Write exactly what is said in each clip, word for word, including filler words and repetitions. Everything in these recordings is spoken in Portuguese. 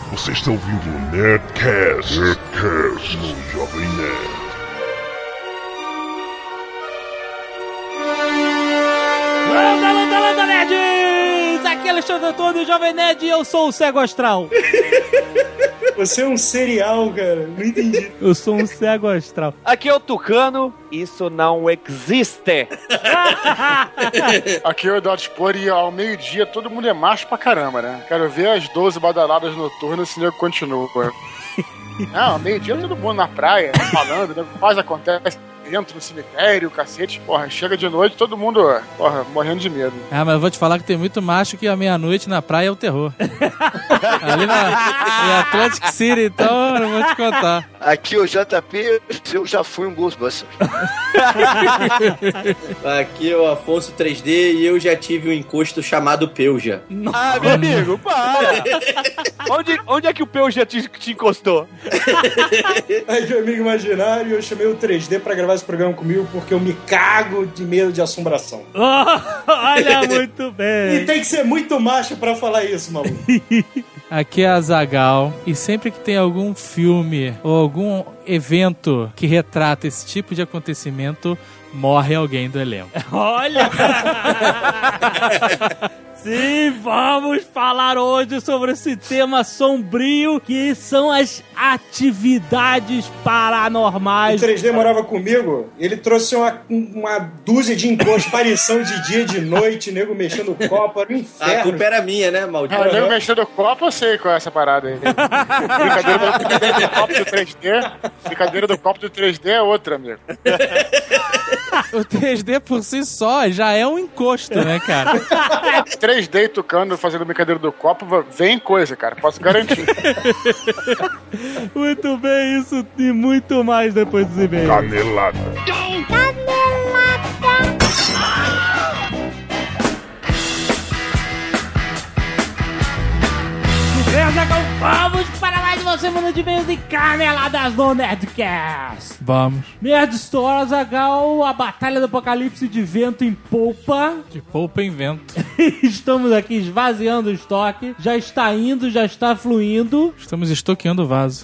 Você está ouvindo o Nerdcast, Nerdcast no Jovem Nerd. Landa, landa, landa, nerds! Aqui é Alexandre Antônio, Jovem Nerd, e eu sou o Cego Astral. Você é um serial, cara. Não entendi. Eu sou um cego astral. Aqui é o Tucano. Isso não existe. Aqui é o Eduardo Spor e ao meio-dia todo mundo é macho pra caramba, né? Quero ver as doze badaladas noturnas se o nego continua. Não, ao meio-dia todo mundo na praia, falando, né? Quase acontece. Entra no cemitério, cacete, porra, chega de noite, todo mundo, porra, morrendo de medo. Ah, mas eu vou te falar que tem muito macho que a meia-noite na praia é o terror. Ali na, em Atlantic City, então, eu não vou te contar. Aqui o J P, eu já fui um Ghostbusters. Aqui é o Afonso três D e eu já tive um encosto chamado Peuja. Ah, meu amigo, para! onde, onde é que o Peuja te, te encostou? Aí, meu amigo imaginário, eu chamei o três D pra gravar esse programa comigo porque eu me cago de medo de assombração. Oh, olha, muito bem. E tem que ser muito macho pra falar isso, maluco. Aqui é a Zagal, e sempre que tem algum filme ou algum evento que retrata esse tipo de acontecimento, morre alguém do elenco. Olha! Sim, vamos falar hoje sobre esse tema sombrio que são as atividades paranormais. O três D morava comigo, ele trouxe uma, uma dúzia de encostos, aparição de dia e de noite, nego mexendo o copo, era um inferno. A culpa era minha, né, maldito? Ah, nego mexendo o copo, eu sei qual é essa parada aí. Brincadeira do, brincadeira do copo do três D, brincadeira do copo do três D é outra, amigo. O três D por si só já é um encosto, né, cara? três D tocando, fazendo brincadeira do copo, vem coisa, cara, posso garantir. Muito bem, isso e muito mais depois dos e-mails. Canelada. Vamos para mais uma semana de e-mails e caneladas no Nerdcast. Vamos. Nerd Store, Azaghal, a Batalha do Apocalipse de vento em polpa. De polpa em vento. Estamos aqui esvaziando o estoque. Já está indo, já está fluindo. Estamos estoqueando o vaso.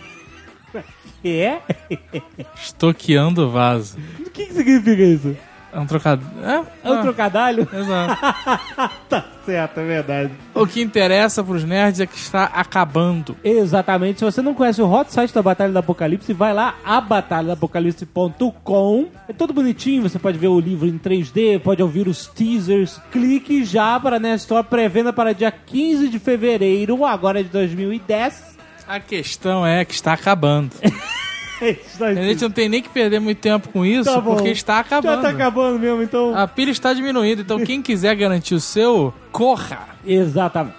É? Estoqueando o vaso. O que, que significa isso? É um trocadilho. É, é um ah, trocadilho? Exato. Tá certo, é verdade. O que interessa pros nerds é que está acabando. Exatamente. Se você não conhece o hot site da Batalha do Apocalipse, vai lá, a batalha do apocalipse ponto com. É todo bonitinho, você pode ver o livro em três D, pode ouvir os teasers. Clique já para a Nerd Store, pré-venda para dia quinze de fevereiro, agora de dois mil e dez. A questão é que está acabando. A gente não tem nem que perder muito tempo com isso, tá, porque está acabando. Já tá acabando mesmo, então. A pilha está diminuindo, então quem quiser garantir o seu, corra. Exatamente.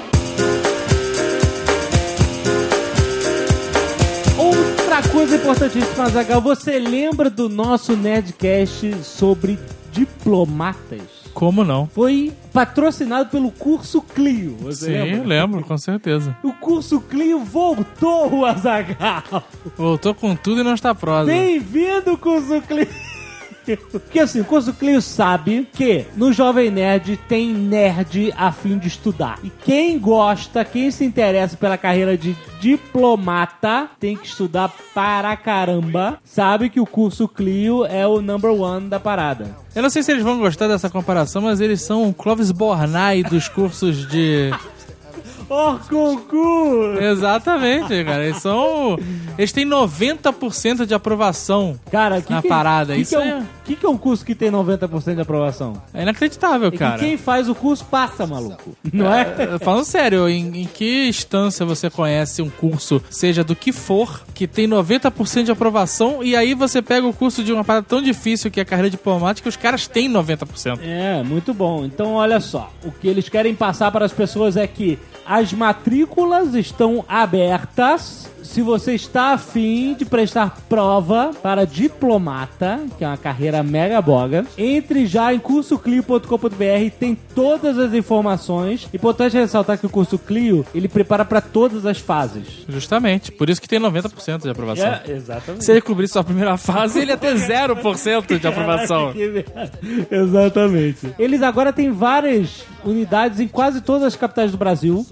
Outra coisa importantíssima, Azaghal, você lembra do nosso Nerdcast sobre diplomatas? Como não? Foi patrocinado pelo Curso Clio. Você Sim, lembra? Lembro, com certeza. O Curso Clio voltou, Azaghal. Voltou com tudo e não está prosa. Bem-vindo, Curso Clio. Porque assim, o Curso Clio sabe que no Jovem Nerd tem nerd a fim de estudar. E quem gosta, quem se interessa pela carreira de diplomata, tem que estudar para caramba. Sabe que o Curso Clio é o number one da parada. Eu não sei se eles vão gostar dessa comparação, mas eles são o Clóvis Bornai dos cursos de... Oh, concurso! Exatamente, cara. Eles são... Eles têm noventa por cento de aprovação, cara, que na que, parada. Que Isso que é... O um, que, que é um curso que tem noventa por cento de aprovação? É inacreditável, é cara. E quem faz o curso passa, maluco. Não é? é? Falando sério, em, em que instância você conhece um curso, seja do que for, que tem noventa por cento de aprovação, e aí você pega o curso de uma parada tão difícil que é a carreira diplomática, os caras têm noventa por cento. É, muito bom. Então, olha só. O que eles querem passar para as pessoas é que as matrículas estão abertas. Se você está afim de prestar prova para diplomata, que é uma carreira mega boga, entre já em curso clio ponto com ponto b r, tem todas as informações. Importante ressaltar que o Curso Clio, ele prepara para todas as fases. Justamente, por isso que tem noventa por cento de aprovação. É, exatamente. Se ele cobrir só a primeira fase, ele ia ter zero por cento de aprovação. Exatamente. Eles agora têm várias unidades em quase todas as capitais do Brasil.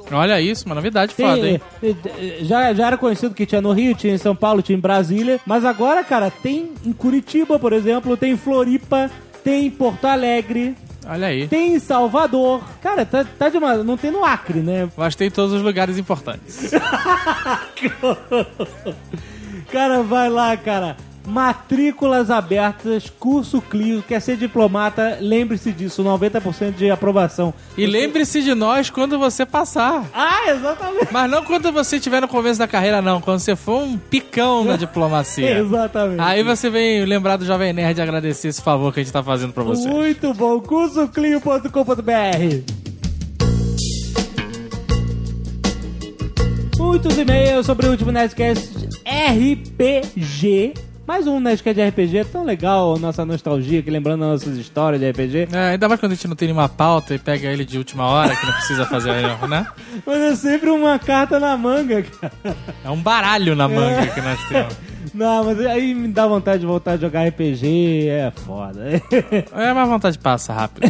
Olha isso, uma novidade Tem, foda, hein? Já, já era conhecido que tinha no Rio, tinha em São Paulo, tinha em Brasília. Mas agora, cara, tem em Curitiba, por exemplo, tem em Floripa, tem em Porto Alegre. Olha aí. Tem em Salvador. Cara, tá, tá demais. Não tem no Acre, né? Mas tem em todos os lugares importantes. Cara, vai lá, cara. Matrículas abertas, curso Clio, quer ser diplomata, lembre-se disso, noventa por cento de aprovação. E lembre-se de nós quando você passar. Ah, exatamente. Mas não quando você estiver no começo da carreira, não. Quando você for um picão na diplomacia. Exatamente. Aí você vem lembrar do Jovem Nerd e agradecer esse favor que a gente tá fazendo pra você. Muito bom, curso clio ponto com ponto b r. Muitos e-mails sobre o último Nerdcast R P G. Mais um Nerdcast de R P G, é tão legal, nossa nostalgia, que lembrando nossas histórias de R P G. É, ainda mais quando a gente não tem nenhuma pauta e pega ele de última hora, que não precisa fazer, né? Mas é sempre uma carta na manga, cara. É um baralho na manga é. que nós temos. Não, mas aí me dá vontade de voltar a jogar R P G, é foda. É, mas vontade passa rápido.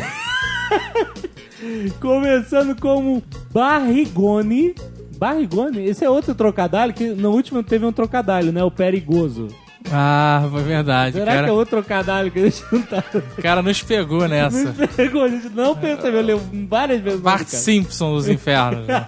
Começando como Barrigone. Barrigone? Esse é outro trocadilho, que no último teve um trocadilho, né? O perigoso. Ah, foi verdade. Será cara... que é outro trocadilho que eles juntaram? O cara nos pegou nessa. Nos pegou, a gente não percebeu, leu várias vezes. Bart Simpson dos infernos. Né?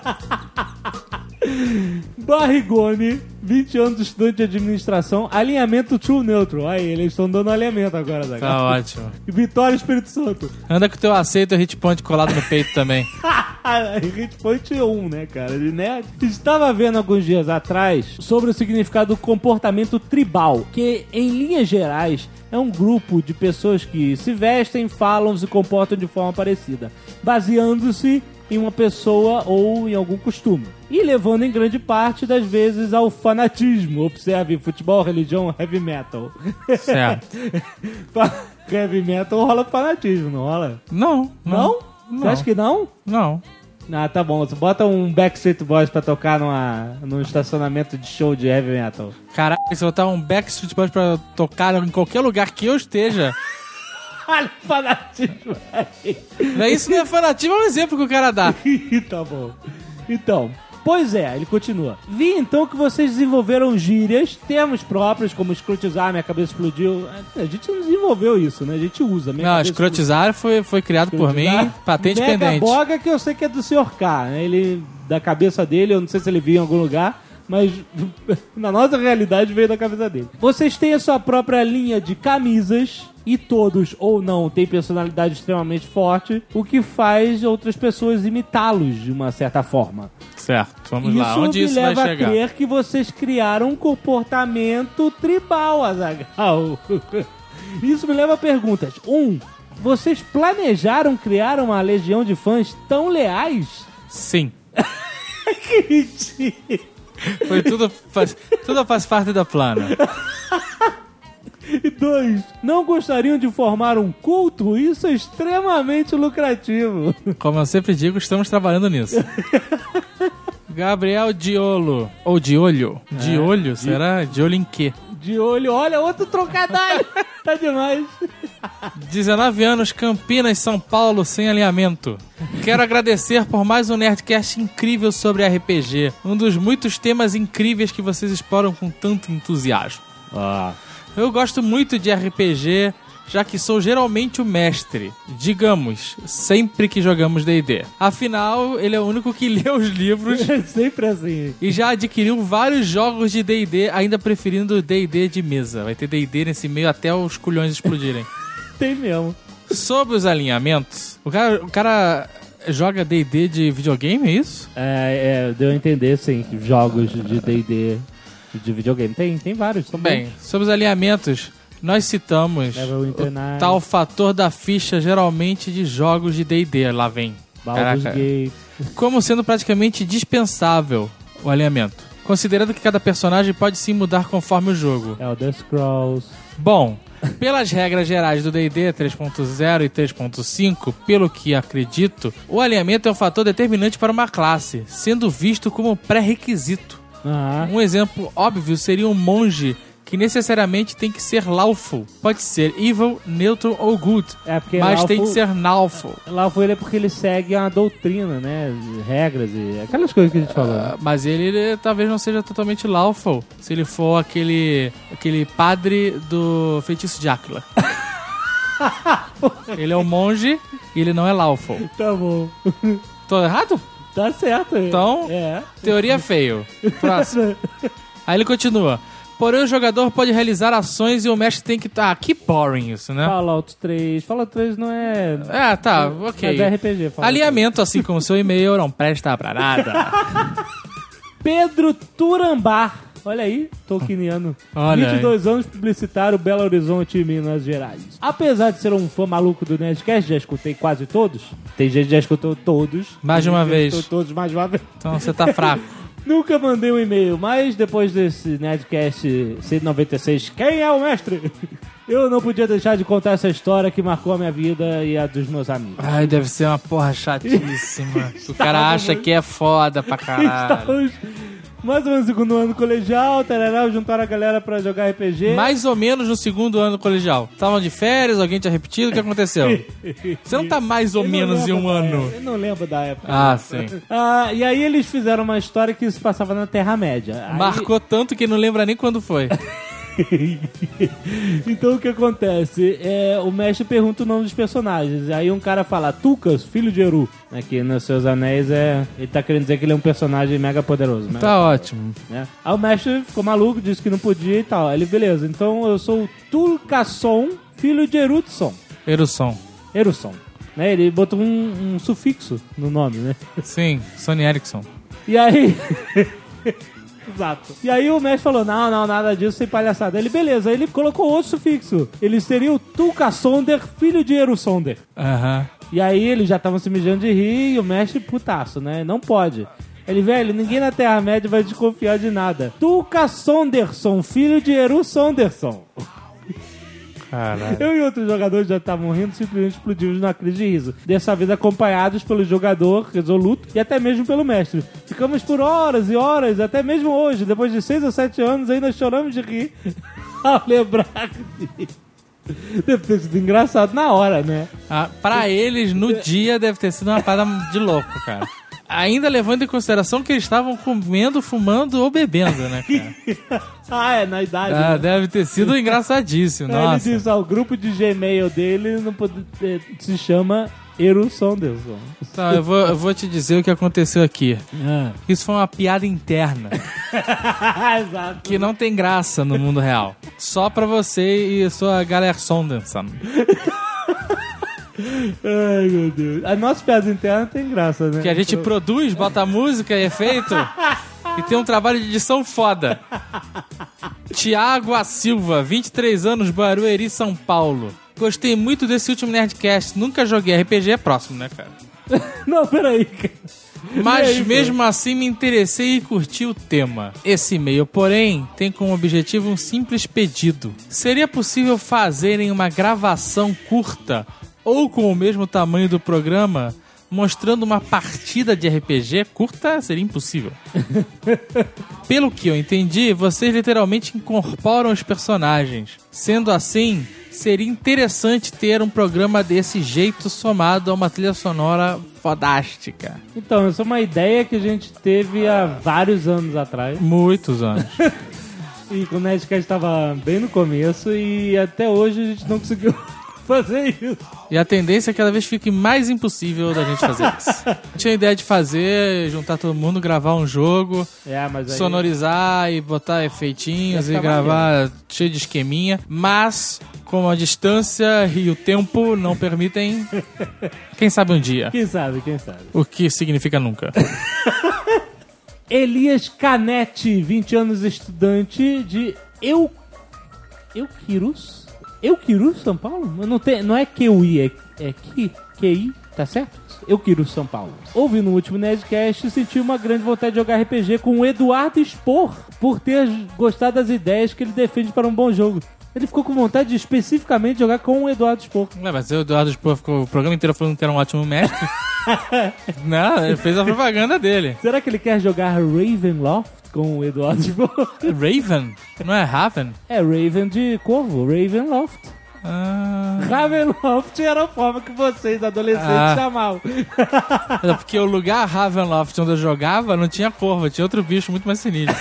Barrigone, vinte anos, estudante de administração, alinhamento True Neutral. Aí, eles estão dando alinhamento agora. Da tá cara. Ótimo. E Vitória Espírito Santo. Anda com o teu aceito e hit point colado no peito também. Hit point um, né, cara? De nerd. Estava vendo alguns dias atrás sobre o significado do comportamento tribal, que, em linhas gerais, é um grupo de pessoas que se vestem, falam e se comportam de forma parecida, baseando-se em uma pessoa ou em algum costume. E levando em grande parte das vezes ao fanatismo. Observe, futebol, religião, heavy metal. Certo. Heavy metal rola fanatismo, não rola? Não. Não? Não? Você não. acha que não? Não. Ah, tá bom. Você bota um Backstreet Boys pra tocar numa, num estacionamento de show de heavy metal. Caralho, se eu botar um Backstreet Boys pra tocar em qualquer lugar que eu esteja... Olha o fanatismo aí. Isso não é fanatismo, é um exemplo que o cara dá. Tá bom. Então, pois é, ele continua. Vi então que vocês desenvolveram gírias, termos próprios, como escrotizar, minha cabeça explodiu. A gente não desenvolveu isso, né? A gente usa. Minha não, escrotizar foi, foi criado escrotizar, por mim, patente Mega pendente. Boga, que eu sei que é do senhor K, né? Ele, da cabeça dele, eu não sei se ele viu em algum lugar, mas na nossa realidade veio da cabeça dele. Vocês têm a sua própria linha de camisas e todos, ou não, têm personalidade extremamente forte, o que faz outras pessoas imitá-los de uma certa forma. Certo, vamos isso lá, onde isso vai chegar? Isso me leva a crer que vocês criaram um comportamento tribal, Azaghal. Isso me leva a perguntas. Um, vocês planejaram criar uma legião de fãs tão leais? Sim. Que mentira. Foi tudo faz, tudo faz parte da plana. E dois, não gostariam de formar um culto? Isso é extremamente lucrativo. Como eu sempre digo, estamos trabalhando nisso. Gabriel Diolo. Ou Diolho? É, Diolho? De... Será? De olho em quê? De olho, olha, outro trocadilho. Tá demais. dezenove anos, Campinas, São Paulo, sem alinhamento. Quero agradecer por mais um Nerdcast incrível sobre R P G. Um dos muitos temas incríveis que vocês exploram com tanto entusiasmo. Ah. Eu gosto muito de R P G, já que sou geralmente o mestre, digamos, sempre que jogamos D e D. Afinal, ele é o único que lê os livros. É sempre assim. E já adquiriu vários jogos de D e D, ainda preferindo D e D de mesa. Vai ter D e D nesse meio até os culhões explodirem. Tem mesmo. Sobre os alinhamentos, o cara, o cara joga D e D de videogame, é isso? É, é, deu a entender, sim, jogos de D e D de videogame. Tem, tem vários. São Bem, bons. Sobre os alinhamentos, nós citamos o tal fator da ficha, geralmente de jogos de D e D. Lá vem. Baldur's Gate. Como sendo praticamente dispensável o alinhamento. Considerando que cada personagem pode sim mudar conforme o jogo. Elder Scrolls. Bom, pelas regras gerais do D e D três ponto zero e três ponto cinco, pelo que acredito, o alinhamento é um fator determinante para uma classe, sendo visto como pré-requisito. Ah. Um exemplo óbvio seria um monge que necessariamente tem que ser lawful. Pode ser evil, neutral ou good. É porque mas lawful, tem que ser lawful. Lawful ele é porque ele segue uma doutrina, né? Regras e aquelas coisas que a gente falou. Uh, mas ele, ele talvez não seja totalmente lawful se ele for aquele, aquele padre do feitiço de Áquila. Ele é um monge e ele não é lawful. Tá bom. Tô errado? Tá certo. Então, é. Teoria feio. Próximo. Aí ele continua. Porém, o jogador pode realizar ações e o mestre tem que... Ah, que boring isso, né? Fallout três. Fallout três não é... É, tá, ok. Mas é R P G. Fallout Alinhamento, três. Assim como seu e-mail, não presta pra nada. Pedro Turambar. Olha aí, tolkieniano. Olha vinte e dois aí. anos, publicitário, Belo Horizonte, Minas Gerais. Apesar de ser um fã maluco do Nerdcast, já escutei quase todos. Tem gente que já escutou todos. Mais de uma vez. Escutou todos mais de uma vez. Então você tá fraco. Nunca mandei um e-mail, mas depois desse Nerdcast cento e noventa e seis, quem é o mestre? Eu não podia deixar de contar essa história que marcou a minha vida e a dos meus amigos. Ai, deve ser uma porra chatíssima. O cara acha que é foda pra caralho. Estamos mais ou menos no segundo ano do colegial, tarará, juntaram a galera pra jogar R P G. Mais ou menos no segundo ano do colegial. Estavam de férias, alguém tinha repetido, o que aconteceu? Você não tá mais ou menos em um ano. Eu não lembro da época. Ah, sim. Ah, e aí eles fizeram uma história que se passava na Terra-média. Aí... Marcou tanto que não lembra nem quando foi. Então o que acontece? É, o mestre pergunta o nome dos personagens. Aí um cara fala, Tucas, filho de Eru. Aqui nos Seus Anéis é. Ele tá querendo dizer que ele é um personagem mega poderoso. Mega tá ótimo. Né? Aí o mestre ficou maluco, disse que não podia e tal. Aí ele, beleza, então eu sou o Tulkasson, filho de Erudson. Erudson. Erudson. Né? Ele botou um, um sufixo no nome, né? Sim, Sony Ericsson. E aí. Exato. E aí o mestre falou, não, não, nada disso, sem palhaçada. Ele, beleza, ele colocou outro sufixo. Ele seria o Tulkasonder, filho de Erusonder. Aham. Uhum. E aí eles já estavam se mijando de rir e o mestre putaço, né? Não pode. Ele, velho, ninguém na Terra-média vai desconfiar de nada. Tulkasonderson, filho de Erusonderson. Caralho. Eu e outros jogadores já estavam rindo, simplesmente explodimos numa crise de riso. Dessa vez acompanhados pelo jogador resoluto e até mesmo pelo mestre. Ficamos por horas e horas, até mesmo hoje, depois de seis ou sete anos, ainda choramos de rir ao lembrar disso. Deve ter sido engraçado na hora, né? Ah, pra eles, no dia, deve ter sido uma parada de louco, cara. Ainda levando em consideração que eles estavam comendo, fumando ou bebendo, né, cara? Ah, é, na idade. Ah, né? Deve ter sido engraçadíssimo, Aí nossa. ele diz, ó, o grupo de Gmail dele não pode, é, se chama Erusonderson. Tá, eu vou, eu vou te dizer o que aconteceu aqui. Ah. Isso foi uma piada interna. Exato. Que não tem graça no mundo real. Só pra você e sua galera Sonderson. Ai, meu Deus. As nossas piadas internas tem graça, né? Que a gente então... produz, bota música e efeito e tem um trabalho de edição foda. Tiago A. Silva, vinte e três anos, Barueri, São Paulo. Gostei muito desse último Nerdcast. Nunca joguei R P G, é próximo, né, cara? Não, peraí, cara. Mas aí, mesmo assim me interessei e curti o tema. Esse e-mail, porém, tem como objetivo um simples pedido. Seria possível fazerem uma gravação curta ou com o mesmo tamanho do programa, mostrando uma partida de R P G curta? Seria impossível. Pelo que eu entendi, vocês literalmente incorporam os personagens. Sendo assim, seria interessante ter um programa desse jeito somado a uma trilha sonora fodástica. Então, essa é uma ideia que a gente teve há vários anos atrás. Muitos anos. E quando o Nerdcast estava bem no começo e até hoje a gente não conseguiu fazer isso. E a tendência é que cada vez fique mais impossível da gente fazer isso. Tinha a ideia de fazer, juntar todo mundo, gravar um jogo, é, mas aí... sonorizar e botar efeitinhos e gravar maneiro. Cheio de esqueminha, mas como a distância e o tempo não permitem, quem sabe um dia. Quem sabe, quem sabe. O que significa nunca. Elias Canete, vinte anos, estudante de Eu... Euquirus? Euquirus, São Paulo? Não, tem, não é Q I, é, é Q I, tá certo? Euquirus, São Paulo. Ouvindo o último Nerdcast, senti uma grande vontade de jogar R P G com o Eduardo Spor, por ter gostado das ideias que ele defende para um bom jogo. Ele ficou com vontade de especificamente jogar com o Eduardo Spor. Não, mas o Eduardo Spor ficou o programa inteiro falando que era um ótimo mestre. Não, ele fez a propaganda dele. Será que ele quer jogar Ravenloft com o Eduardo Spor. Raven? Não é Raven? É Raven de Corvo, Ravenloft. Ah. Ravenloft era a forma que vocês, adolescentes, Ah. chamavam. É porque o lugar Ravenloft onde eu jogava não tinha corvo, tinha outro bicho muito mais sinistro.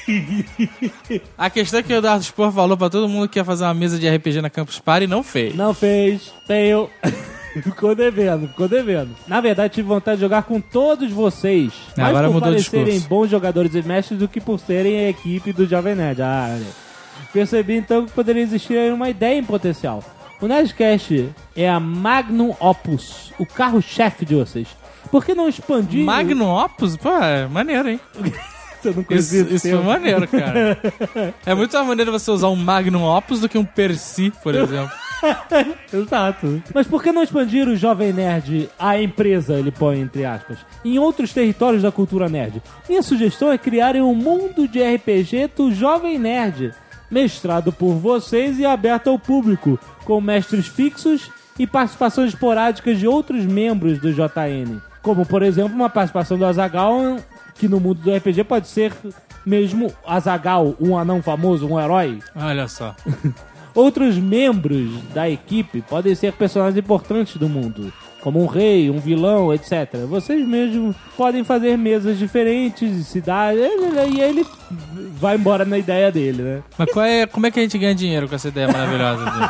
A questão é que o Eduardo Spor falou pra todo mundo que ia fazer uma mesa de R P G na Campus Party e não fez. Não fez, tenho. Ficou devendo, ficou devendo. Na verdade, tive vontade de jogar com todos vocês. Mais Agora por mudou o parecerem discurso. bons jogadores e mestres do que por serem a equipe do Jovem Nerd. Ah, olha. Percebi então que poderia existir aí uma ideia em potencial. O Nerdcast é a Magnum Opus, o carro-chefe de vocês. Por que não expandir... Magnum Opus? Pô, é maneiro, hein? Você não conhecia Isso, isso foi maneiro, cara. É muito mais maneiro você usar um Magnum Opus do que um Percy, por exemplo. Exato. Mas por que não expandir o Jovem Nerd, a empresa, ele põe entre aspas, em outros territórios da cultura nerd? Minha sugestão é criarem um mundo de R P G do Jovem Nerd, mestrado por vocês e aberto ao público, com mestres fixos e participações esporádicas de outros membros do J N. Como, por exemplo, uma participação do Azaghal, que no mundo do R P G pode ser mesmo Azaghal, um anão famoso, um herói. Olha só. Outros membros da equipe podem ser personagens importantes do mundo, como um rei, um vilão, etcétera. Vocês mesmos podem fazer mesas diferentes, cidades, e ele vai embora na ideia dele, né? Mas qual é, como é que a gente ganha dinheiro com essa ideia maravilhosa dele?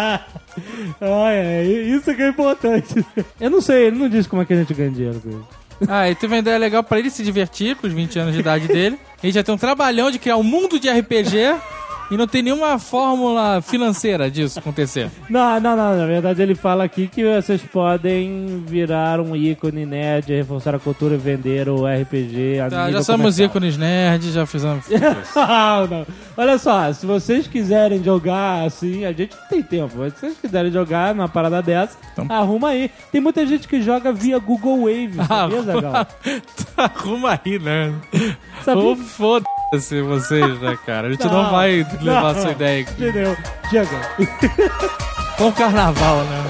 Ah, é, isso que é importante. Eu não sei, ele não diz como é que a gente ganha dinheiro com isso. Ah, e teve uma ideia legal pra ele se divertir com os vinte anos de idade dele. Ele já tem um trabalhão de criar um mundo de R P G e não tem nenhuma fórmula financeira disso acontecer. Não, não, não. Na verdade, ele fala aqui que vocês podem virar um ícone nerd, reforçar a cultura e vender o R P G. A Tá, nível já somos comercial. ícones nerds, já fizemos isso. Não, não. Olha só, se vocês quiserem jogar assim, a gente não tem tempo. Mas se vocês quiserem jogar numa parada dessa, Então- arruma aí. Tem muita gente que joga via Google Wave, sabia, Zagal? Arruma aí, né? Sabia? Ou foda-se vocês, né, cara? A gente não, Não. vai levar Não. a sua ideia aqui. Entendeu? Chega. Com o carnaval, né?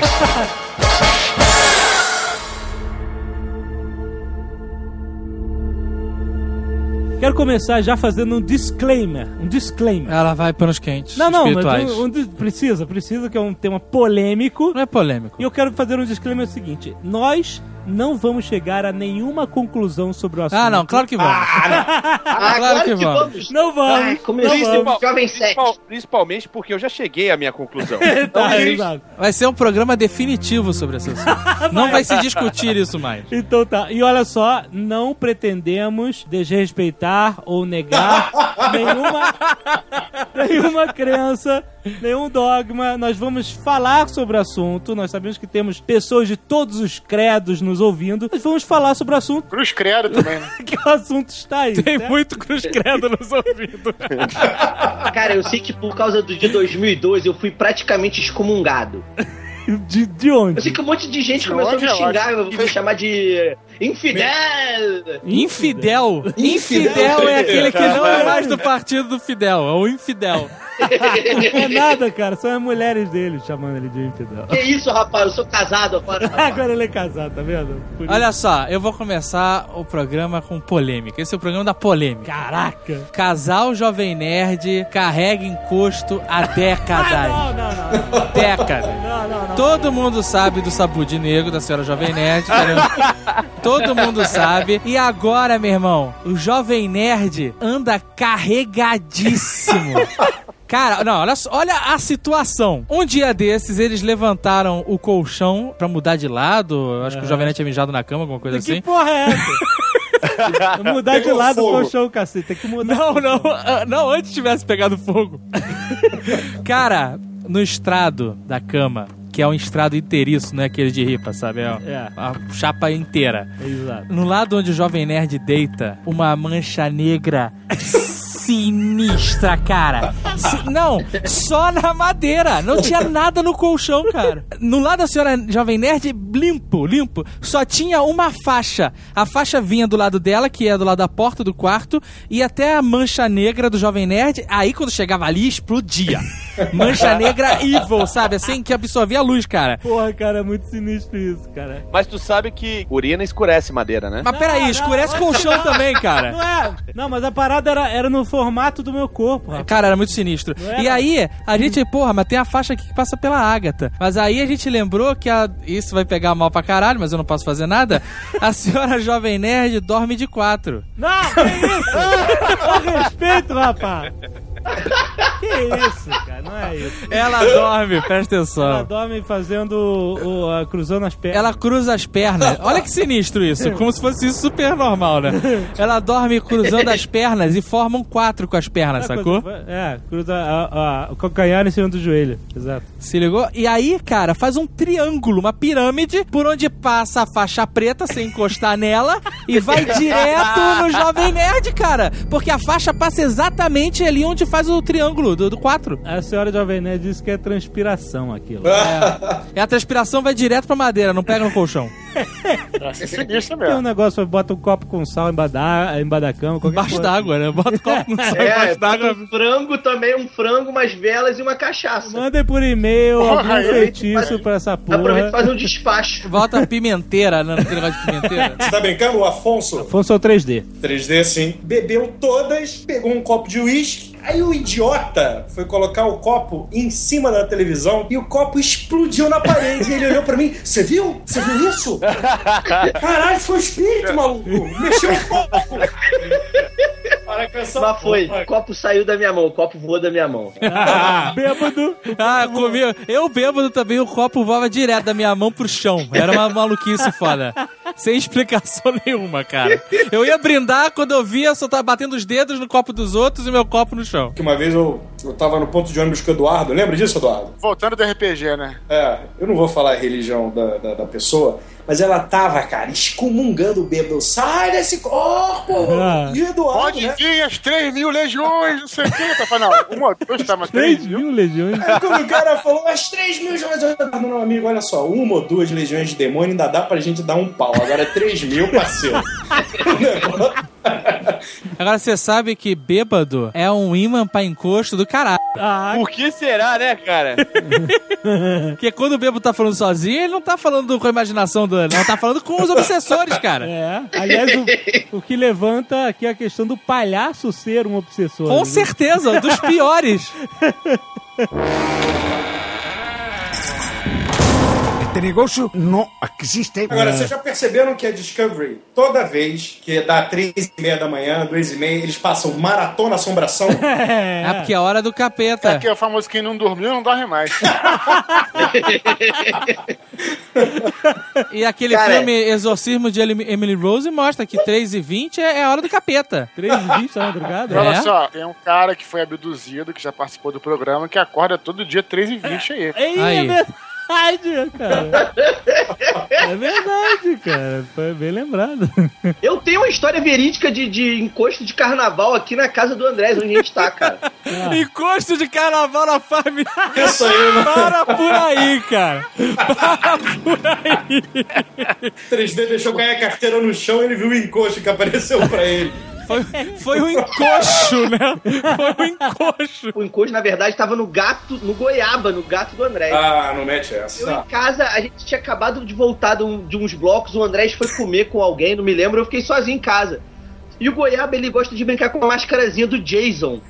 Quero começar já fazendo um disclaimer. Um disclaimer. Ela vai panos quentes, Não, não, mas espirituais. um, um dis- precisa, precisa, que é um tema polêmico. Não é polêmico. E eu quero fazer um disclaimer seguinte. Nós não vamos chegar a nenhuma conclusão sobre o assunto. Ah, não, claro que vamos. Ah, Claro claro que que vamos. vamos. Não vamos. Ai, como não diz vamos. o Jovem Sete. Principal- principalmente porque eu já cheguei à minha conclusão. Tá, Então, exato. Vai ser um programa definitivo sobre esse assunto. Não vai se discutir isso mais. Então tá. E olha só, não pretendemos desrespeitar ou negar nenhuma, nenhuma crença, nenhum dogma. Nós vamos falar sobre o assunto. Nós sabemos que temos pessoas de todos os credos nos ouvindo. Nós vamos falar sobre o assunto, Cruz credo também, né? que o assunto está aí. Tem certo? muito cruz credo nos ouvidos. Cara, eu sei que por causa do de dois mil e doze eu fui praticamente excomungado. De, de onde? Eu sei que um monte de gente De começou a onde, me eu xingar, acho? eu vou me chamar de infidel. Infidel. Infidel é aquele que não é mais do partido do Fidel. É o infidel. Não é nada, cara. São as mulheres dele chamando ele de infidel. Que isso, rapaz? Eu sou casado agora. Agora ele é casado, tá vendo? Por isso. Olha só, eu vou começar o programa com polêmica. Esse é o programa da polêmica. Caraca! Casal Jovem Nerd carrega encosto há décadas. Ah, não, não, não. Décadas. Não, não, não. Todo mundo sabe do sabude negro da senhora Jovem Nerd. Entendeu? Todo mundo sabe. E agora, meu irmão, o Jovem Nerd anda carregadíssimo. Cara, não, olha, só- olha a situação. Um dia desses, eles levantaram o colchão pra mudar de lado. Eu acho que o Jovem Nerd tinha mijado na cama, alguma coisa Que assim. porra é essa? Mudar de lado o colchão, cacete. Tem que mudar. Não, não, ah, não, antes tivesse pegado fogo. Cara, no estrado da cama, que é um estrado inteiriço, não é aquele de ripa, sabe? É É. a chapa inteira. Exato. No lado onde o Jovem Nerd deita, uma mancha negra sinistra, cara. Si- não, só na madeira. Não tinha nada no colchão, cara. No lado da senhora Jovem Nerd, limpo, limpo. Só tinha uma faixa. A faixa vinha do lado dela, que é do lado da porta do quarto, e até a mancha negra do Jovem Nerd. Aí, quando chegava ali, explodia. mancha negra evil, sabe? Assim, que absorvia a luz, cara. Porra, cara, é muito sinistro isso, cara. Mas tu sabe que urina escurece madeira, né? Mas peraí, Não, escurece não. colchão também, cara. Não é? Não, mas a parada era, era no formato do meu corpo, rapaz. Cara, era muito sinistro. Não E era? aí, a gente, porra, mas tem a faixa aqui que passa pela Ágata. Mas aí a gente lembrou que a... isso vai pegar mal pra caralho, mas eu não posso fazer nada. A senhora Jovem Nerd dorme de quatro. Não, que isso? Com respeito, rapaz. Que isso, cara? Não é isso. Ela dorme, presta atenção. Ela dorme fazendo o, o- a- cruzando as pernas. Ela cruza as pernas. Olha que sinistro isso. Como se fosse isso super normal, né? Ela dorme cruzando as pernas e forma um quatro com as pernas, Sabe sacou? quando- É, cruza a- a- o calcanhar em cima do joelho. Exato. Se ligou? E aí, cara, faz um triângulo, uma pirâmide, por onde passa a faixa preta sem encostar nela e vai direto no Jovem Nerd, cara. Porque a faixa passa exatamente ali onde faz o triângulo do quatro. A senhora Jovem Nerd disse que é transpiração aquilo. É. E a transpiração vai direto pra madeira, não pega no colchão. Nossa, é sinistro Tem um mesmo. negócio, bota um copo com sal embaixo da, embaixo da cama. qualquer Embaixo coisa. d'água, né? Bota o copo com sal É, embaixo d'água. um frango também, um frango, umas velas e uma cachaça. Mandem por e-mail Porra, algum aí, feitiço pra essa Aproveita e porra. faz um despacho. Volta a pimenteira, né? Não tem negócio de pimenteira. Você tá brincando? O Afonso, Afonso é o três D. três D sim, bebeu todas, pegou um copo de uísque, aí o idiota foi colocar o copo em cima da televisão e o copo explodiu na parede. E ele olhou pra mim, você viu? Você viu isso? Caralho, foi o espírito, maluco! Mexeu o copo! Para com essa Mas foi, porra. o copo saiu da minha mão, o copo voou da minha mão. Bêbado. Ah, comi. Eu bêbado também, o copo voava direto da minha mão pro chão. Era uma maluquice foda. Sem explicação nenhuma, cara. Eu ia brindar, quando eu via, eu só tava batendo os dedos no copo dos outros e meu copo no chão. Que uma vez eu, eu tava no ponto de ônibus com o Eduardo, lembra disso, Eduardo? Voltando do R P G, né? É, eu não vou falar a religião da, da, da pessoa, mas ela tava, cara, excomungando o bêbado. Sai desse corpo! Ah. E o Eduardo, Pode né? vir as três mil legiões, não sei o que. Tá falando, não, uma, duas, tá, mas três três mil. mil legiões. Aí quando o cara falou as três mil legiões, eu falei, meu amigo, olha só, uma ou duas legiões de demônio ainda dá pra gente dar um pau. Agora três mil, parceiro. O negócio- Agora você sabe que bêbado é um imã pra encosto do caralho. Ah, Por que será, né, cara? Porque quando o bêbado tá falando sozinho, ele não tá falando com a imaginação do... Não, tá falando com os obsessores, cara. é. Aliás, o, o que levanta aqui a questão do palhaço ser um obsessor. Com né? certeza, dos piores. Este negócio não existe. Agora, vocês já perceberam que a Discovery, toda vez que dá três e meia da manhã, duas e meia, eles passam maratona assombração? É. É porque é a hora do capeta. Aqui é o famoso quem não dormiu não dorme mais. E aquele Cara, filme Exorcismo de Emily Emily Rose mostra que três e vinte é é a hora do capeta. três e vinte da madrugada? É. Olha só, tem um cara que foi abduzido, que já participou do programa, que acorda todo dia três e vinte aí. Ei, Aí. é verdade, cara. É verdade, cara. Foi bem lembrado. Eu tenho uma história verídica de, de encosto de carnaval aqui na casa do Andrés, onde a gente tá, cara. Encosto de carnaval na família. Isso aí, mano. Para por aí, cara. Para por aí. três D deixou cair a carteira no chão e ele viu o encosto que apareceu pra ele. Foi, foi um encoxo, né? Foi um encoxo. O encosto, na verdade, tava no gato, no goiaba, no gato do Andrés. Ah, não mete Eu essa. em casa, a gente tinha acabado de voltar de, um- de uns blocos, o Andrés foi comer com alguém, não me lembro, eu fiquei sozinho em casa. E o Goiaba, ele gosta de brincar com a máscarazinha do Jason.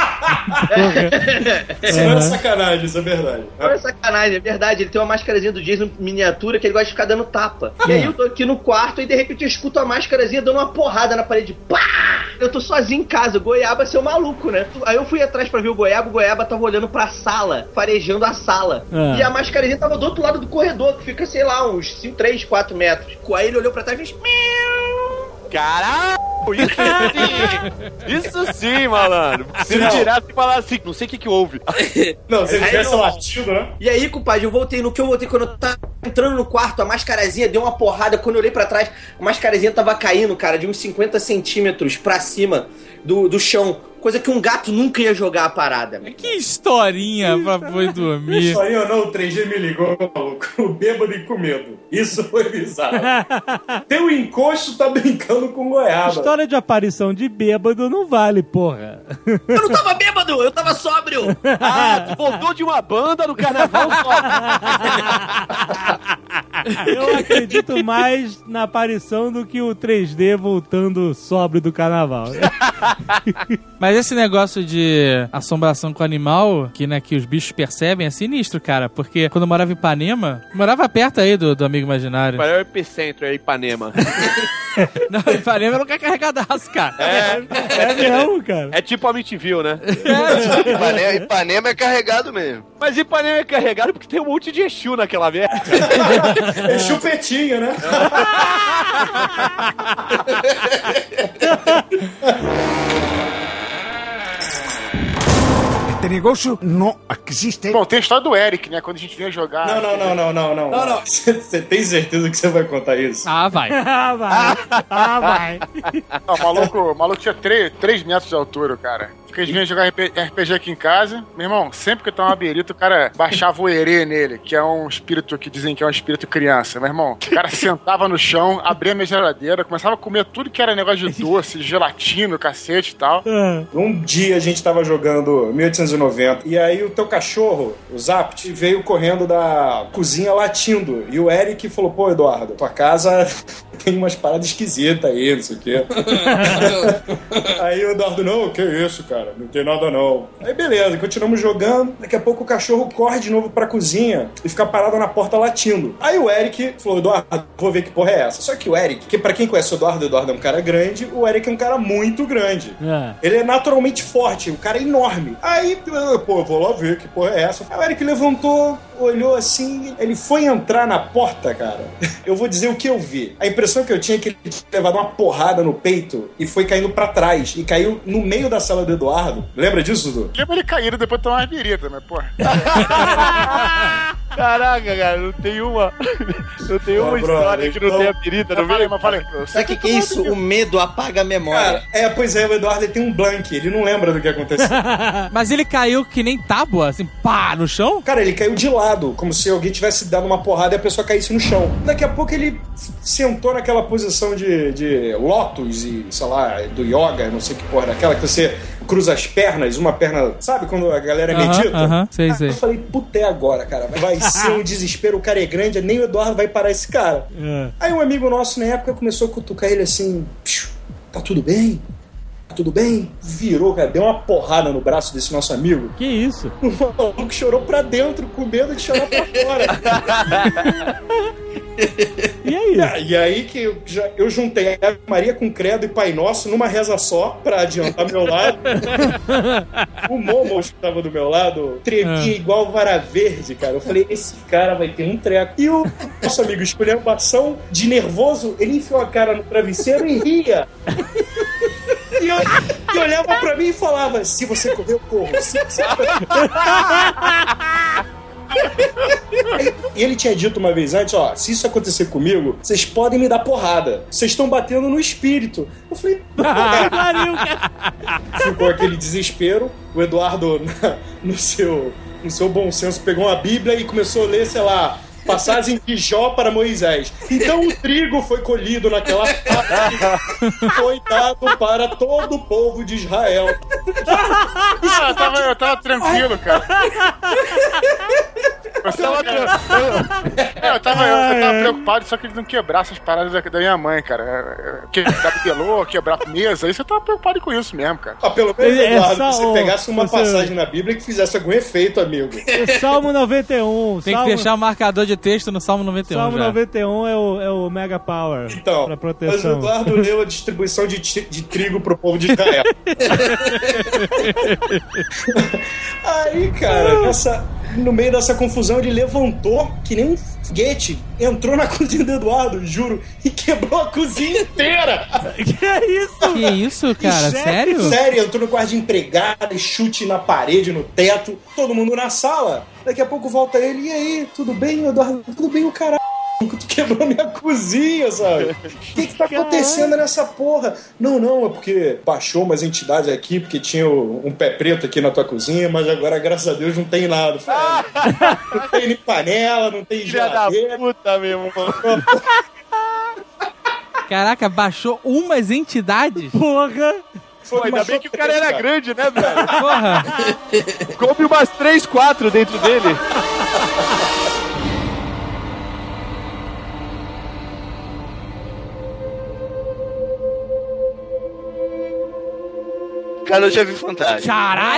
Isso não é sacanagem, isso é verdade. Não é sacanagem, é verdade. Ele tem uma máscarazinha do Jason miniatura que ele gosta de ficar dando tapa. E aí eu tô aqui no quarto e de repente eu escuto a máscarazinha dando uma porrada na parede. Pá! Eu tô sozinho em casa, o Goiaba seu maluco, né? Aí eu fui atrás pra ver o Goiaba, o Goiaba tava olhando pra sala, farejando a sala. Ah. E a máscarazinha tava do outro lado do corredor, que fica, sei lá, uns cinco, três, quatro metros. Aí ele olhou pra trás e fez... Caralho! Isso sim! Isso sim, malandro! Se ele Não. tirasse e falasse assim, não sei o que que houve. Não, se ele Aí tivesse não. latido, né? E aí, compadre, eu voltei no que eu voltei quando eu tava entrando no quarto, a mascarazinha deu uma porrada. Quando eu olhei pra trás, a mascarazinha tava caindo, cara, de uns cinquenta centímetros pra cima do, do chão, Coisa que um gato nunca ia jogar a parada. Meu. Que historinha pra boi dormir. Historinha não, o três G me ligou, maluco. O bêbado e com medo. Isso foi bizarro. Teu encosto tá brincando com goiaba. História de aparição de bêbado não vale, porra. Eu não tava bêbado, eu tava sóbrio. Ah, tu voltou de uma banda no carnaval sóbrio. Eu acredito mais na aparição do que o três D voltando sóbrio do carnaval. Mas esse negócio de assombração com animal, que, né, que os bichos percebem, é sinistro, cara. Porque quando eu morava em Ipanema, morava perto aí do, do amigo imaginário. Parece o epicentro, é Ipanema. Não, Ipanema não quer carregadaço, cara. É, é mesmo, cara. É tipo Amityville, né? É. Ipanema, Ipanema é carregado mesmo. Mas Ipanema é carregado porque tem um monte de Exu naquela merda. É chupetinho, né? Este negócio não existe. Bom, tem a história do Eric, né? Quando a gente vinha jogar... Não, não, não, não, não, não. Não, não. Você tem certeza que você vai contar isso? Ah, vai. Ah, vai. Ah, vai. Não, o maluco, o maluco tinha três metros de altura, cara. Porque a gente vinha jogar R P G aqui em casa. Meu irmão, sempre que eu tava uma berita, o cara baixava o erê nele, que é um espírito que dizem que é um espírito criança. Meu irmão, o cara sentava no chão, abria a minha geladeira, começava a comer tudo que era negócio de doce, de gelatina, cacete e tal. Um dia a gente tava jogando mil oitocentos e noventa e aí o teu cachorro, o Zapt, veio correndo da cozinha latindo. E o Eric falou, pô, Eduardo, tua casa tem umas paradas esquisitas aí, não sei o quê. Aí o Eduardo, não, que isso, cara? Não tem nada não. Aí beleza, continuamos jogando. Daqui a pouco o cachorro corre de novo pra cozinha e fica parado na porta latindo. Aí o Eric falou, Eduardo, vou ver que porra é essa. Só que o Eric, que pra quem conhece o Eduardo, o Eduardo é um cara grande, o Eric é um cara muito grande. É. Ele é naturalmente forte, o cara é enorme. Aí, pô, eu vou lá ver que porra é essa. Aí o Eric levantou, olhou assim, ele foi entrar na porta, cara. Eu vou dizer o que eu vi. A impressão que eu tinha é que ele tinha levado uma porrada no peito e foi caindo pra trás. E caiu no meio da sala do Eduardo. Lembra disso, Dudu? Lembra ele caído depois de tomar uma birita, mas porra. Caraca, cara, não tem uma. Não tem uma oh, história que não então, tem a birita, não falei, mas falei. Sabe o que, que é isso? O medo apaga a memória. Cara, é, pois é, o Eduardo ele tem um blank, ele não lembra do que aconteceu. Mas ele caiu que nem tábua, assim, pá, no chão? Cara, ele caiu de lado, como se alguém tivesse dado uma porrada e a pessoa caísse no chão. Daqui a pouco ele sentou naquela posição de, de lótus e, sei lá, do yoga, não sei que porra, daquela que você cruza as pernas, uma perna, sabe quando a galera uh-huh, medita? Uh-huh, sei, sei. Eu falei, puta, é agora, cara. Vai ser um desespero, o cara é grande, nem o Eduardo vai parar esse cara. Uh. Aí um amigo nosso, na época, começou a cutucar ele assim, tá tudo bem? Tá tudo bem? Virou, cara, deu uma porrada no braço desse nosso amigo. Que isso? O maluco chorou pra dentro, com medo de chorar pra fora. E aí? E aí que eu, já, eu juntei a Maria com Credo e Pai Nosso numa reza só, pra adiantar meu lado. O Momo, que tava do meu lado, tremia ah. igual vara verde, cara. Eu falei, esse cara vai ter um treco. E o nosso amigo esculhambação, de nervoso, ele enfiou a cara no travesseiro e ria. E, eu, e olhava pra mim e falava, se você correr, eu corro. Se você correr... E ele tinha dito uma vez antes, ó, se isso acontecer comigo, vocês podem me dar porrada. Vocês estão batendo no espírito. Eu falei, ficou aquele desespero. O Eduardo, na, no, seu, no seu bom senso, pegou uma Bíblia e começou a ler, sei lá, passagem de Jó para Moisés. Então o trigo foi colhido naquela parte, foi dado para todo o povo de Israel. Ah, eu, tava, eu tava tranquilo, cara. Eu tava, eu, eu, tava, eu, eu tava preocupado só que ele não quebrasse as paradas da, da minha mãe, cara. Quebrar bibelô, quebrar mesa, aí você tava preocupado com isso mesmo, cara. Ah, pelo menos, Eduardo, é, se você pegasse uma você... passagem na Bíblia que fizesse algum efeito, amigo. Salmo noventa e um. Tem Salmo... que deixar o marcador de texto no Salmo noventa e um. Salmo já. noventa e um é o, é o Mega Power. Então, pra proteção. mas o Eduardo leu a distribuição de, de trigo pro povo de Israel. Aí, cara, nessa, no meio dessa confusão, ele levantou que nem um foguete, entrou na cozinha do Eduardo, juro, e quebrou a cozinha inteira. Que é isso? Que isso, cara? Sério? Sério, entrou no quarto de empregada, chute na parede, no teto, todo mundo na sala. Daqui a pouco volta ele, e aí, tudo bem, Eduardo? Tudo bem, o caralho. maluco, tu quebrou minha cozinha, sabe? O que que tá acontecendo nessa porra? Não, não, é porque baixou umas entidades aqui, porque tinha um pé preto aqui na tua cozinha, mas agora, graças a Deus, não tem nada. Falei, não tem nem panela, não tem geladeira. Filha da puta mesmo, mano. Caraca, baixou umas entidades? Porra! Pô, ainda bem que o cara era grande, né, velho? Porra! Coube umas três, quatro dentro dele. Cara, eu já vi fantasma. Caralho!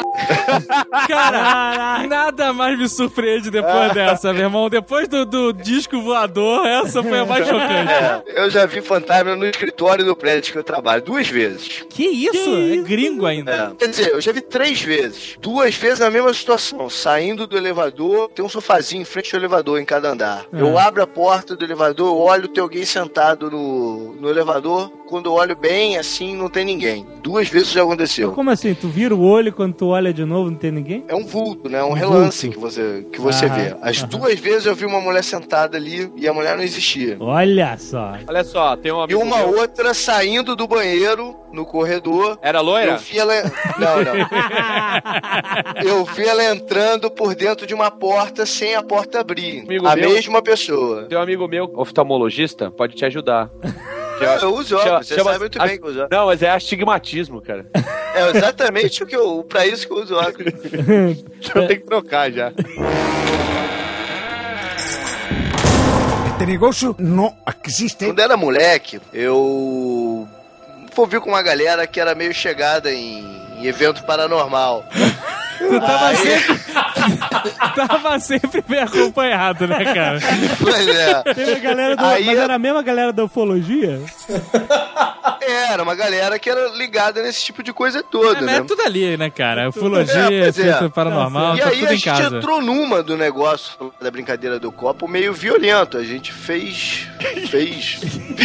Cara, nada mais me surpreende depois dessa, meu irmão. Depois do, do disco voador, essa foi a mais chocante. É, eu já vi fantasma no escritório do prédio que eu trabalho, duas vezes. Que isso? Que é isso? Gringo ainda. É. Quer dizer, eu já vi três vezes. Duas vezes na mesma situação. Saindo do elevador, tem um sofazinho em frente ao elevador em cada andar. É. Eu abro a porta do elevador, eu olho, tem alguém sentado no, no elevador. Quando eu olho bem, assim, não tem ninguém. Duas vezes já aconteceu. Como assim? Tu vira o olho e quando tu olha de novo não tem ninguém? É um vulto, né? Um, um relance vulto. que você, que você ah, vê. As ah, duas vezes eu vi uma mulher sentada ali e a mulher não existia. Olha só. Olha só, tem um amigo E uma meu. outra saindo do banheiro, no corredor. Era loira? Eu vi ela... Não, não. Eu vi ela entrando por dentro de uma porta sem a porta abrir. Amigo a meu, mesma pessoa. Tem um amigo meu, oftalmologista, pode te ajudar. Eu, eu uso óculos, você chama, sabe muito bem que eu uso. Não, mas é astigmatismo, cara. É exatamente o que eu, pra isso que eu uso óculos. Eu tenho que trocar já. Este negócio não existe. Quando era moleque, eu envolvi com uma galera que era meio chegada em, em evento paranormal. Tu tava Aí... sempre... tava sempre bem acompanhado, né, cara? Pois é. Tem uma galera do... Aí... Mas era a mesma galera da ufologia? Era uma galera que era ligada nesse tipo de coisa toda, é, né? É tudo ali, né, cara? Ufologia, é, efeito é. paranormal, e tá aí tudo em casa. E aí a gente entrou numa do negócio da brincadeira do copo meio violento. A gente fez... fez...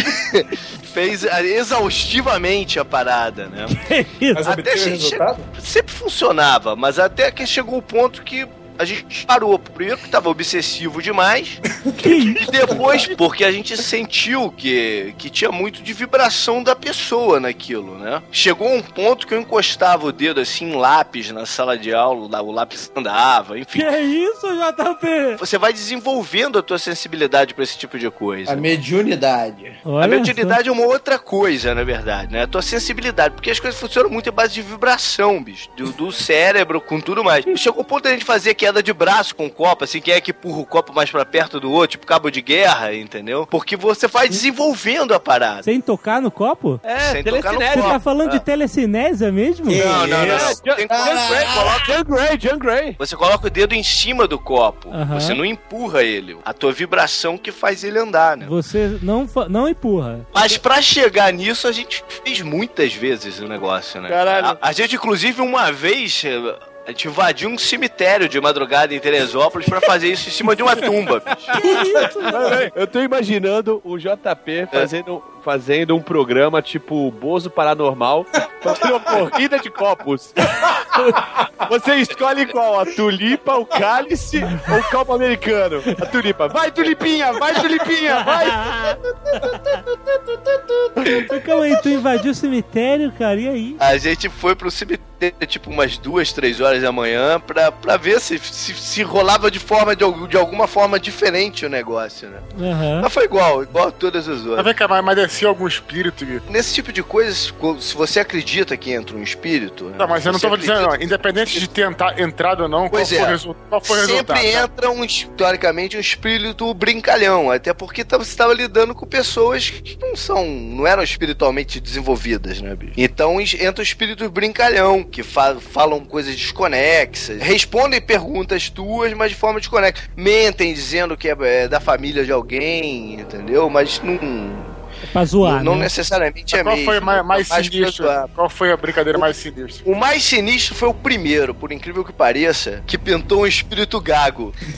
fez exaustivamente a parada, né? Mas até a gente resultado? Sempre funcionava, mas até que chegou o ponto que a gente parou. Primeiro que tava obsessivo demais. E depois porque a gente sentiu que, que tinha muito de vibração da pessoa naquilo, né? Chegou um ponto que eu encostava o dedo assim em lápis na sala de aula, o lápis andava, enfim. Que é isso, J P? Você vai desenvolvendo a tua sensibilidade pra esse tipo de coisa. A mediunidade. Olha a mediunidade só. É uma outra coisa, na verdade, né? A tua sensibilidade, porque as coisas funcionam muito em base de vibração, bicho. Do, do cérebro, com tudo mais. Chegou o ponto da gente fazer queda de braço com o copo, assim, quem é que empurra o copo mais pra perto do outro, tipo cabo de guerra, entendeu? Porque você vai desenvolvendo a parada. Sem tocar no copo? É, sem tocar no copo. Você tá falando é. de telecinésia mesmo? Não, não, não. John Gray, John Gray. Você coloca o dedo em cima do copo. Uh-huh. Você não empurra ele. A tua vibração que faz ele andar, né? Você não, não empurra. Mas pra chegar nisso, a gente fez muitas vezes o negócio, né? Caralho. A, a gente, inclusive, uma vez... A gente invadiu um cemitério de madrugada em Teresópolis pra fazer isso em cima de uma tumba, bicho. Eu tô imaginando o J P fazendo, é. fazendo um programa tipo Bozo Paranormal, fazendo uma corrida de copos. Você escolhe qual? A tulipa, o cálice ou o copo americano? A tulipa. Vai, tulipinha! Vai, tulipinha! Vai! Calma aí, tu invadiu o cemitério, cara, e aí? A gente foi pro cemitério tipo umas duas, três horas da manhã pra, pra ver se, se, se rolava de forma de, de alguma forma diferente o negócio, né? Uhum. Mas foi igual, igual a todas as outras. Mas vem cá, mas, mas descia algum espírito? Nesse tipo de coisa, se você acredita que entra um espírito... Não, mas eu não tava dizendo, não, independente de ter entrado ou não, pois qual, é. foi resu- qual foi o resultado? Sempre entra, um, teoricamente, um espírito brincalhão, até porque você estava lidando com pessoas que não são, não eram espiritualmente desenvolvidas, né, bicho? Então entra o espírito brincalhão, que fa- falam coisas desconexas, respondem perguntas tuas, mas de forma desconexa. Mentem dizendo que é, é da família de alguém, entendeu? Mas não... Pra zoar, Não, não né? necessariamente é Qual mesmo. foi mais, mais mais sinistro? pra zoar. Qual foi a brincadeira mais sinistra? O mais sinistro foi o primeiro, por incrível que pareça, que pintou um espírito gago. E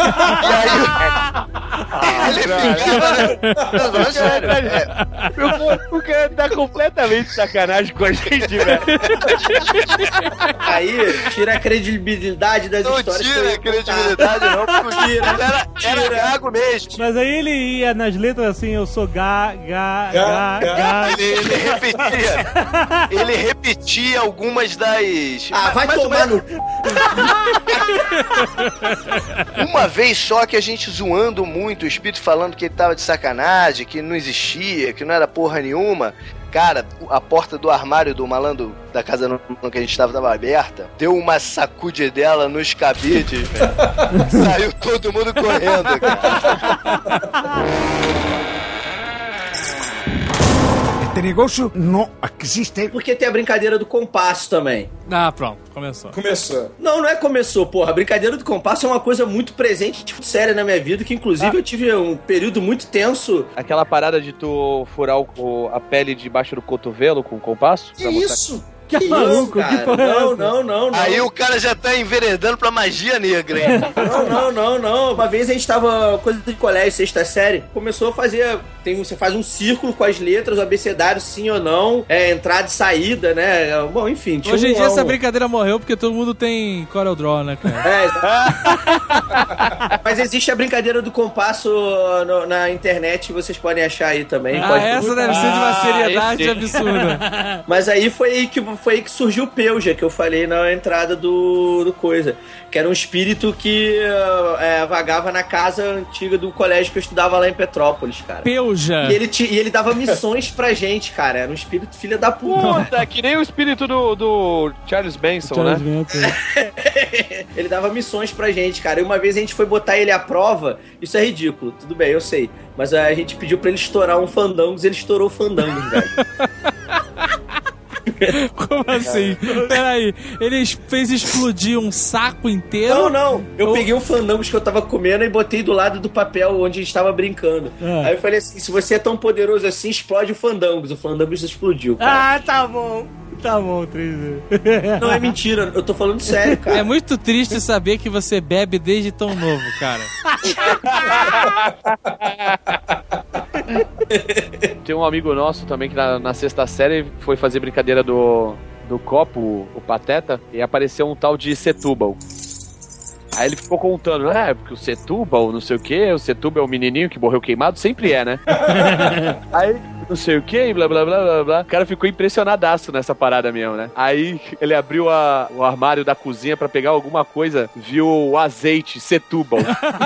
aí ele ficava... Não, não, sério. É. O cara tá completamente de sacanagem com a gente, velho. Aí tira a credibilidade das Não histórias. tira a credibilidade, não, porque tira. Era, era gago mesmo. Mas aí ele ia nas letras assim, eu sou ga, ga, ga, ga. Ele, ele repetia. Ele repetia algumas das. Ah, vai mais ou tomar no... Uma vez só que a gente zoando muito, o espírito falando que ele tava de sacanagem, que não existia, que não era porra nenhuma. Cara, a porta do armário do malandro da casa no que a gente tava, tava aberta, deu uma sacude dela nos cabides, velho. Saiu todo mundo correndo, cara. Este negócio não existe. Porque tem a brincadeira do compasso também. Ah, pronto. Começou. Começou. Não, não é começou, porra. A brincadeira do compasso é uma coisa muito presente, tipo, séria na minha vida, que inclusive ah. eu tive um período muito tenso. Aquela parada de tu furar o, a pele debaixo do cotovelo com o compasso? Que isso? Que, que maluco, isso, que porra é não, essa? não, não, não. Aí o cara já tá enveredando pra magia negra, hein? Não, não, não, não. Uma vez a gente tava, coisa de colégio, sexta série, começou a fazer, tem, você faz um círculo com as letras, o abecedário, sim ou não, é, entrada e saída, né? Bom, enfim. Tinha Hoje em um, dia um... essa brincadeira morreu porque todo mundo tem Corel Draw, né, cara? É, mas existe a brincadeira do compasso no, na internet, vocês podem achar aí também. Ah, pode... essa deve ser de uma seriedade esse. absurda. Mas aí foi aí que, foi aí que surgiu o Peuja, que eu falei na entrada do, do coisa. Que era um espírito que é, vagava na casa antiga do colégio que eu estudava lá em Petrópolis, cara. Peuja. E ele, te, e ele dava missões pra gente, cara. Era um espírito filha da puta. Puta, que nem o espírito do, do Charles Manson, Charles né? Manson. Ele dava missões pra gente, cara. E uma vez a gente foi botar ele à prova. Isso é ridículo, tudo bem, eu sei. Mas a gente pediu pra ele estourar um Fandangos e ele estourou o Fandangos, velho. Como assim? Peraí, ele fez explodir um saco inteiro? Não, não. Eu Ou... peguei um Fandangos que eu tava comendo e botei do lado do papel onde a gente tava brincando. Ah. Aí eu falei assim, se você é tão poderoso assim, explode o Fandangos. O Fandangos explodiu, cara. Ah, tá bom. Tá bom, três D. Não é mentira, eu tô falando sério, cara. É muito triste saber que você bebe desde tão novo, cara. Tem um amigo nosso também que na, na sexta série foi fazer brincadeira do, do copo, o, o Pateta, e apareceu um tal de Setúbal. Aí ele ficou contando, é, porque o Setúbal, não sei o que, o Setúbal é o menininho que morreu queimado, sempre é, né? Aí, não sei o que, blá, blá, blá, blá, blá. O cara ficou impressionadaço nessa parada mesmo, né? Aí ele abriu a, o armário da cozinha pra pegar alguma coisa, viu o azeite Setúbal.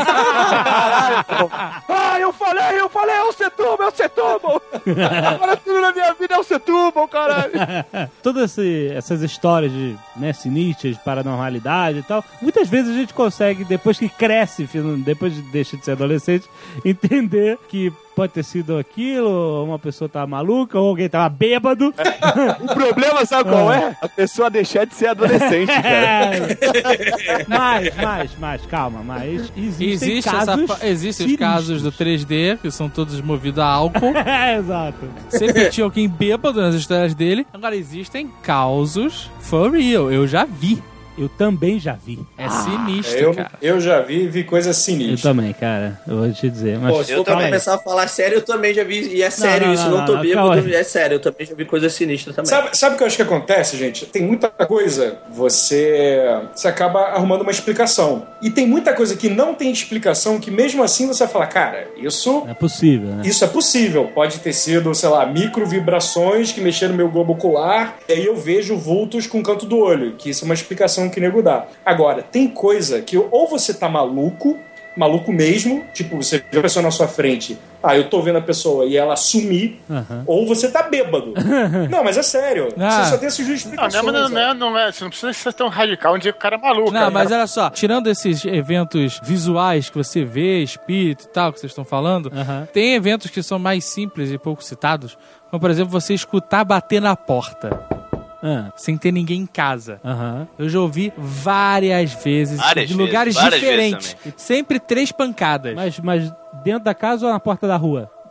Ah, eu falei, eu falei, é o Setúbal, é o Setúbal. Agora tudo na minha vida é o Setúbal, caralho. Todas esse, essas histórias de, né, sinistras, paranormalidade e tal, muitas vezes a gente consegue, depois que cresce, depois de deixar de ser adolescente, entender que pode ter sido aquilo, ou uma pessoa tava maluca, ou alguém tava bêbado. O problema, sabe qual é? A pessoa deixar de ser adolescente, cara. Mas, mas, mas, calma, mas existem Existe casos essa, existem os casos do três D, que são todos movidos a álcool. É, exato. Sempre tinha alguém bêbado nas histórias dele. Agora, existem causos for real, eu já vi. Eu também já vi. É ah, sinistro, eu, cara. Eu já vi e vi coisa sinistra. Eu também, cara. Eu vou te dizer. Mas Pô, se eu for começar a falar sério, eu também já vi. E é sério não, não, isso, não, não tô bêbado. É sério, eu também já vi coisa sinistra também. Sabe, sabe o que eu acho que acontece, gente? Tem muita coisa, você, você acaba arrumando uma explicação. E tem muita coisa que não tem explicação, que mesmo assim você vai falar, cara, isso... É possível, né? Isso é possível. Pode ter sido, sei lá, micro vibrações que mexeram no meu globo ocular, e aí eu vejo vultos com o canto do olho, que isso é uma explicação que nego dá. Agora, tem coisa que ou você tá maluco, maluco mesmo, tipo, você vê a pessoa na sua frente, ah, eu tô vendo a pessoa e ela sumir, uhum. Ou você tá bêbado. Não, mas é sério, ah. você só tem essas duas explicações. Não, não, não, é, não é, você não precisa ser tão radical um dia que o cara é maluco. Não, cara, mas cara. olha só, tirando esses eventos visuais que você vê, espírito e tal, que vocês estão falando, uhum. Tem eventos que são mais simples e pouco citados, como, por exemplo, você escutar bater na porta. Ah, sem ter ninguém em casa. Uhum. Eu já ouvi várias vezes, várias de vezes, lugares várias diferentes. Sempre três pancadas. Mas, mas dentro da casa ou na porta da rua?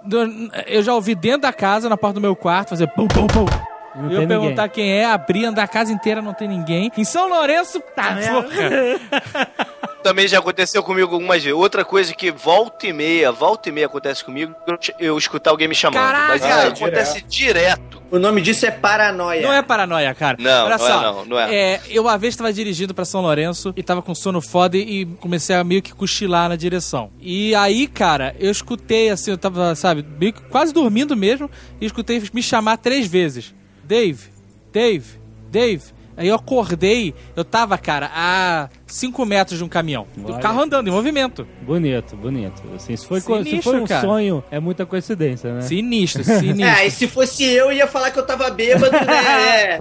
Eu já ouvi dentro da casa, na porta do meu quarto, fazer pum, pum, pum. Não eu tem perguntar ninguém. quem é, abrir, andar a casa inteira, não tem ninguém. Em São Lourenço, tá, porra. Também já aconteceu comigo algumas vezes. Outra coisa que volta e meia, volta e meia acontece comigo, eu, eu escutar alguém me chamando. Caraca! Mas isso Ah, acontece direto. O nome disso é paranoia. Não é paranoia, cara. Não, Olha não só, é não, não é. é. Eu uma vez tava dirigindo pra São Lourenço e tava com sono foda e comecei a meio que cochilar na direção. E aí, cara, eu escutei assim, eu tava, sabe, meio que quase dormindo mesmo, e escutei me chamar três vezes. Dave, Dave, Dave. Aí eu acordei, eu tava, cara, a cinco metros de um caminhão. Do Olha. carro andando, em movimento. Bonito, bonito. Assim, se, foi, Sinistro, se foi um cara. sonho, é muita coincidência, né? Sinistro, sinistro. É, e se fosse eu, ia falar que eu tava bêbado, né? É.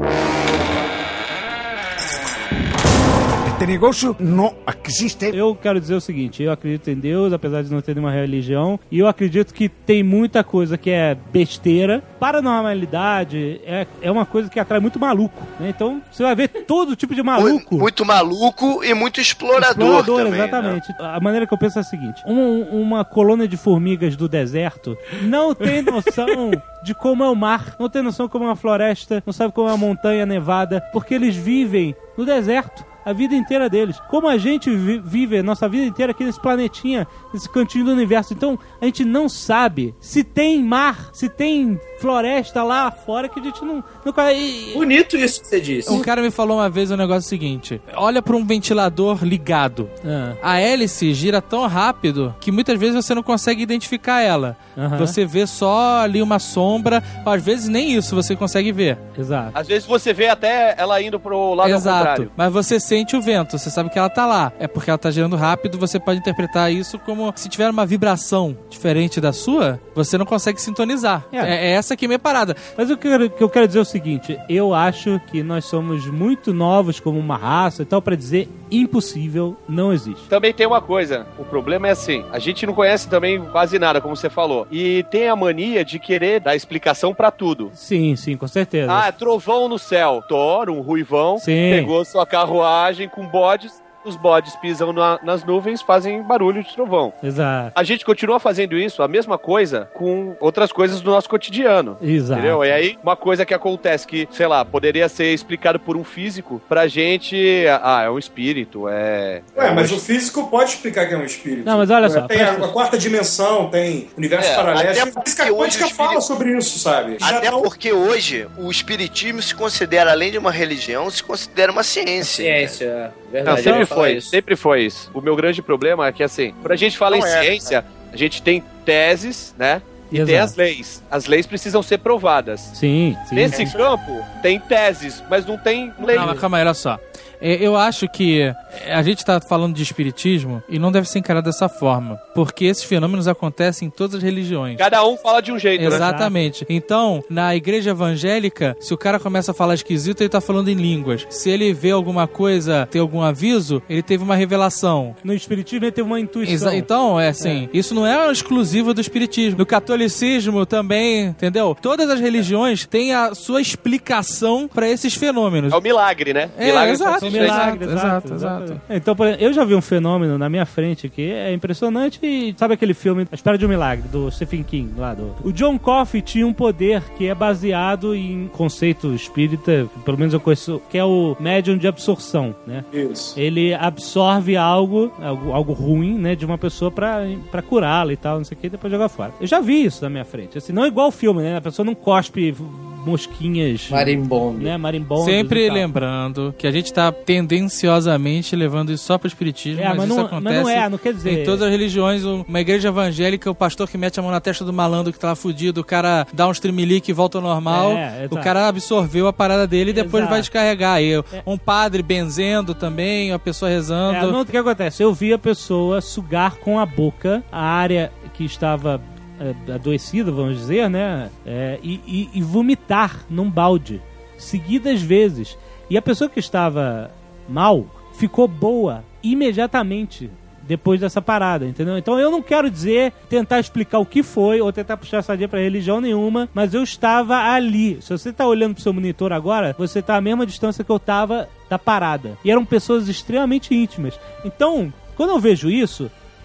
Este negócio não existe. Eu quero dizer o seguinte, eu acredito em Deus, apesar de não ter nenhuma religião, e eu acredito que tem muita coisa que é besteira. Paranormalidade é, é uma coisa que atrai muito maluco, né? Então, você vai ver todo tipo de maluco. Muito, muito maluco e muito explorador, Explorador, também. exatamente. Né? A maneira que eu penso é a seguinte, um, uma colônia de formigas do deserto não tem noção de como é o mar, não tem noção como é uma floresta, não sabe como é uma montanha nevada, porque eles vivem no deserto a vida inteira deles. Como a gente vi- vive a nossa vida inteira aqui nesse planetinha, nesse cantinho do universo. Então, a gente não sabe se tem mar, se tem floresta lá fora que a gente não... não e... Bonito isso que você disse. Um cara me falou uma vez o negócio seguinte: olha pra um ventilador ligado. Ah. A hélice gira tão rápido que muitas vezes você não consegue identificar ela. Aham. Você vê só ali uma sombra, às vezes nem isso você consegue ver. Exato. Às vezes você vê até ela indo pro lado ao Exato. contrário. Mas você sente o vento, você sabe que ela tá lá. É porque ela tá girando rápido, você pode interpretar isso como se tiver uma vibração diferente da sua, você não consegue sintonizar. É. É, é essa aqui a minha parada. Mas o que eu, que eu quero dizer é o seguinte, eu acho que nós somos muito novos como uma raça e tal, pra dizer impossível, não existe. Também tem uma coisa, o problema é assim, a gente não conhece também quase nada, como você falou, e tem a mania de querer dar explicação pra tudo. Sim, sim, com certeza. Ah, trovão no céu. Thor, um ruivão, Sim. pegou sua carruagem com bodes, os bodes pisam na- nas nuvens, fazem barulho de trovão. Exato. A gente continua fazendo isso, a mesma coisa, com outras coisas do nosso cotidiano. Exato. Entendeu? E aí, uma coisa que acontece que, sei lá, poderia ser explicado por um físico, pra gente, ah, é um espírito, é... Ué, mas o físico pode explicar que é um espírito. Não, mas olha só, Tem a, presta- a quarta dimensão, tem universo É, paralelo. até A física porque hoje quântica o fala espírito- sobre isso, sabe? Já Até não- porque hoje o espiritismo se considera, além de uma religião, se considera uma ciência. Ciência, Não, verdade. sempre eu ia falar foi, isso. sempre foi isso. O meu grande problema é que, assim, quando a gente fala Não em é, ciência, a gente tem teses, né? E Exato. tem as leis. As leis precisam ser provadas. Sim, sim. Nesse sim. campo, tem teses, mas não tem lei. Não, mas calma aí, olha só. É, Eu acho que a gente tá falando de espiritismo e não deve ser encarado dessa forma. Porque esses fenômenos acontecem em todas as religiões. Cada um fala de um jeito, né? Exatamente. Então, na igreja evangélica, se o cara começa a falar esquisito, ele tá falando em línguas. Se ele vê alguma coisa, tem algum aviso, ele teve uma revelação. No espiritismo ele teve uma intuição. Exa- Então, é assim, isso não é exclusivo do espiritismo. No catolicismo também, entendeu? Todas as religiões têm a sua explicação pra esses fenômenos. É o milagre, né? É, milagre exato. São são milagres, Exato, exato, exato, exato. Então, por exemplo, eu já vi um fenômeno na minha frente que é impressionante e sabe aquele filme A Espera de um Milagre, do Stephen King, lá do... O John Coffey tinha um poder que é baseado em conceito espírita, pelo menos eu conheço, que é o médium de absorção, né? Isso. Ele absorve algo, algo, algo ruim, né, de uma pessoa pra, pra curá-la e tal, não sei o que, e depois jogar fora. Eu já vi isso na minha frente. Assim, não é igual o filme, né? A pessoa não cospe mosquinhas... Marimbondo. Né, marimbondos Sempre e tal. lembrando que a gente tá tendenciosamente levando isso só pro espiritismo, É, mas, mas isso não- acontece mas não é, não quer dizer- em todas as religiões. Uma igreja evangélica, o pastor que mete a mão na testa do malandro que tá lá fudido, o cara dá um tremelique e volta ao normal, É, exato. o cara absorveu a parada dele e depois Exato. vai descarregar. Aí, um padre benzendo também, a pessoa rezando. É, não, o que acontece? Eu vi a pessoa sugar com a boca a área que estava é, adoecida, vamos dizer, né? É, e, e- e vomitar num balde, seguidas vezes. E a pessoa que estava mal ficou boa imediatamente depois dessa parada, entendeu? Então eu não quero dizer, tentar explicar o que foi, ou tentar puxar sardinha pra religião nenhuma, mas eu estava ali. Se você tá olhando pro seu monitor agora, você tá à mesma distância que eu tava da parada. E eram pessoas extremamente íntimas. Então, quando eu vejo isso,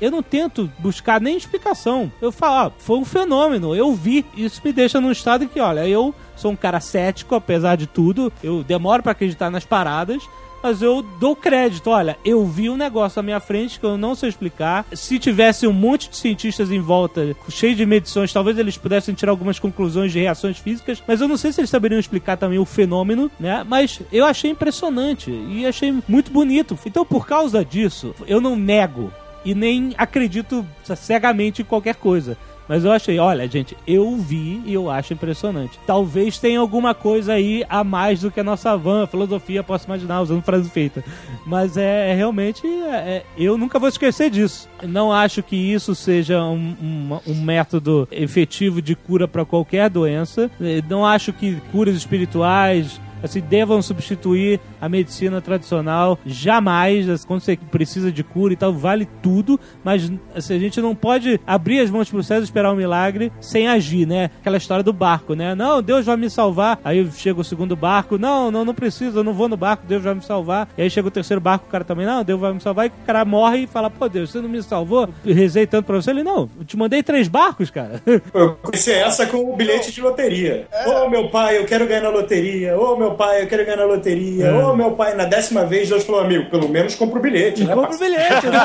eu não tento buscar nem explicação. Eu falo, ó, foi um fenômeno, eu vi. Isso me deixa num estado em que, olha, eu sou um cara cético, apesar de tudo, eu demoro pra acreditar nas paradas, mas eu dou crédito. Olha, eu vi um negócio à minha frente que eu não sei explicar. Se tivesse um monte de cientistas em volta, cheio de medições, talvez eles pudessem tirar algumas conclusões de reações físicas, mas eu não sei se eles saberiam explicar também o fenômeno, né? Mas eu achei impressionante e achei muito bonito. Então, por causa disso, eu não nego e nem acredito cegamente em qualquer coisa. Mas eu achei, olha, gente, eu vi e eu acho impressionante. Talvez tenha alguma coisa aí a mais do que a nossa van, a filosofia, posso imaginar, usando frase feita. Mas é, é realmente, é, é, eu nunca vou esquecer disso. Não acho que isso seja um, um, um método efetivo de cura para qualquer doença. Não acho que curas espirituais assim, devam substituir a medicina tradicional, jamais. Quando você precisa de cura e tal, vale tudo, mas assim, a gente não pode abrir as mãos pro céu e esperar um milagre sem agir, né? Aquela história do barco, né? Não, Deus vai me salvar. Aí chega o segundo barco, não, não, não precisa, eu não vou no barco, Deus vai me salvar. E aí chega o terceiro barco, o cara também, não, Deus vai me salvar. E o cara morre e fala, pô, Deus, você não me salvou? Eu rezei tanto pra você. Ele, não, eu te mandei três barcos, cara. Eu conheci essa com o bilhete de loteria. Ô, oh, meu pai, eu quero ganhar na loteria. Ô, oh, meu pai, eu quero ganhar na loteria. Ô, oh, meu pai, na décima vez, Deus falou, amigo, pelo menos compra o bilhete, né? Compra o bilhete, né?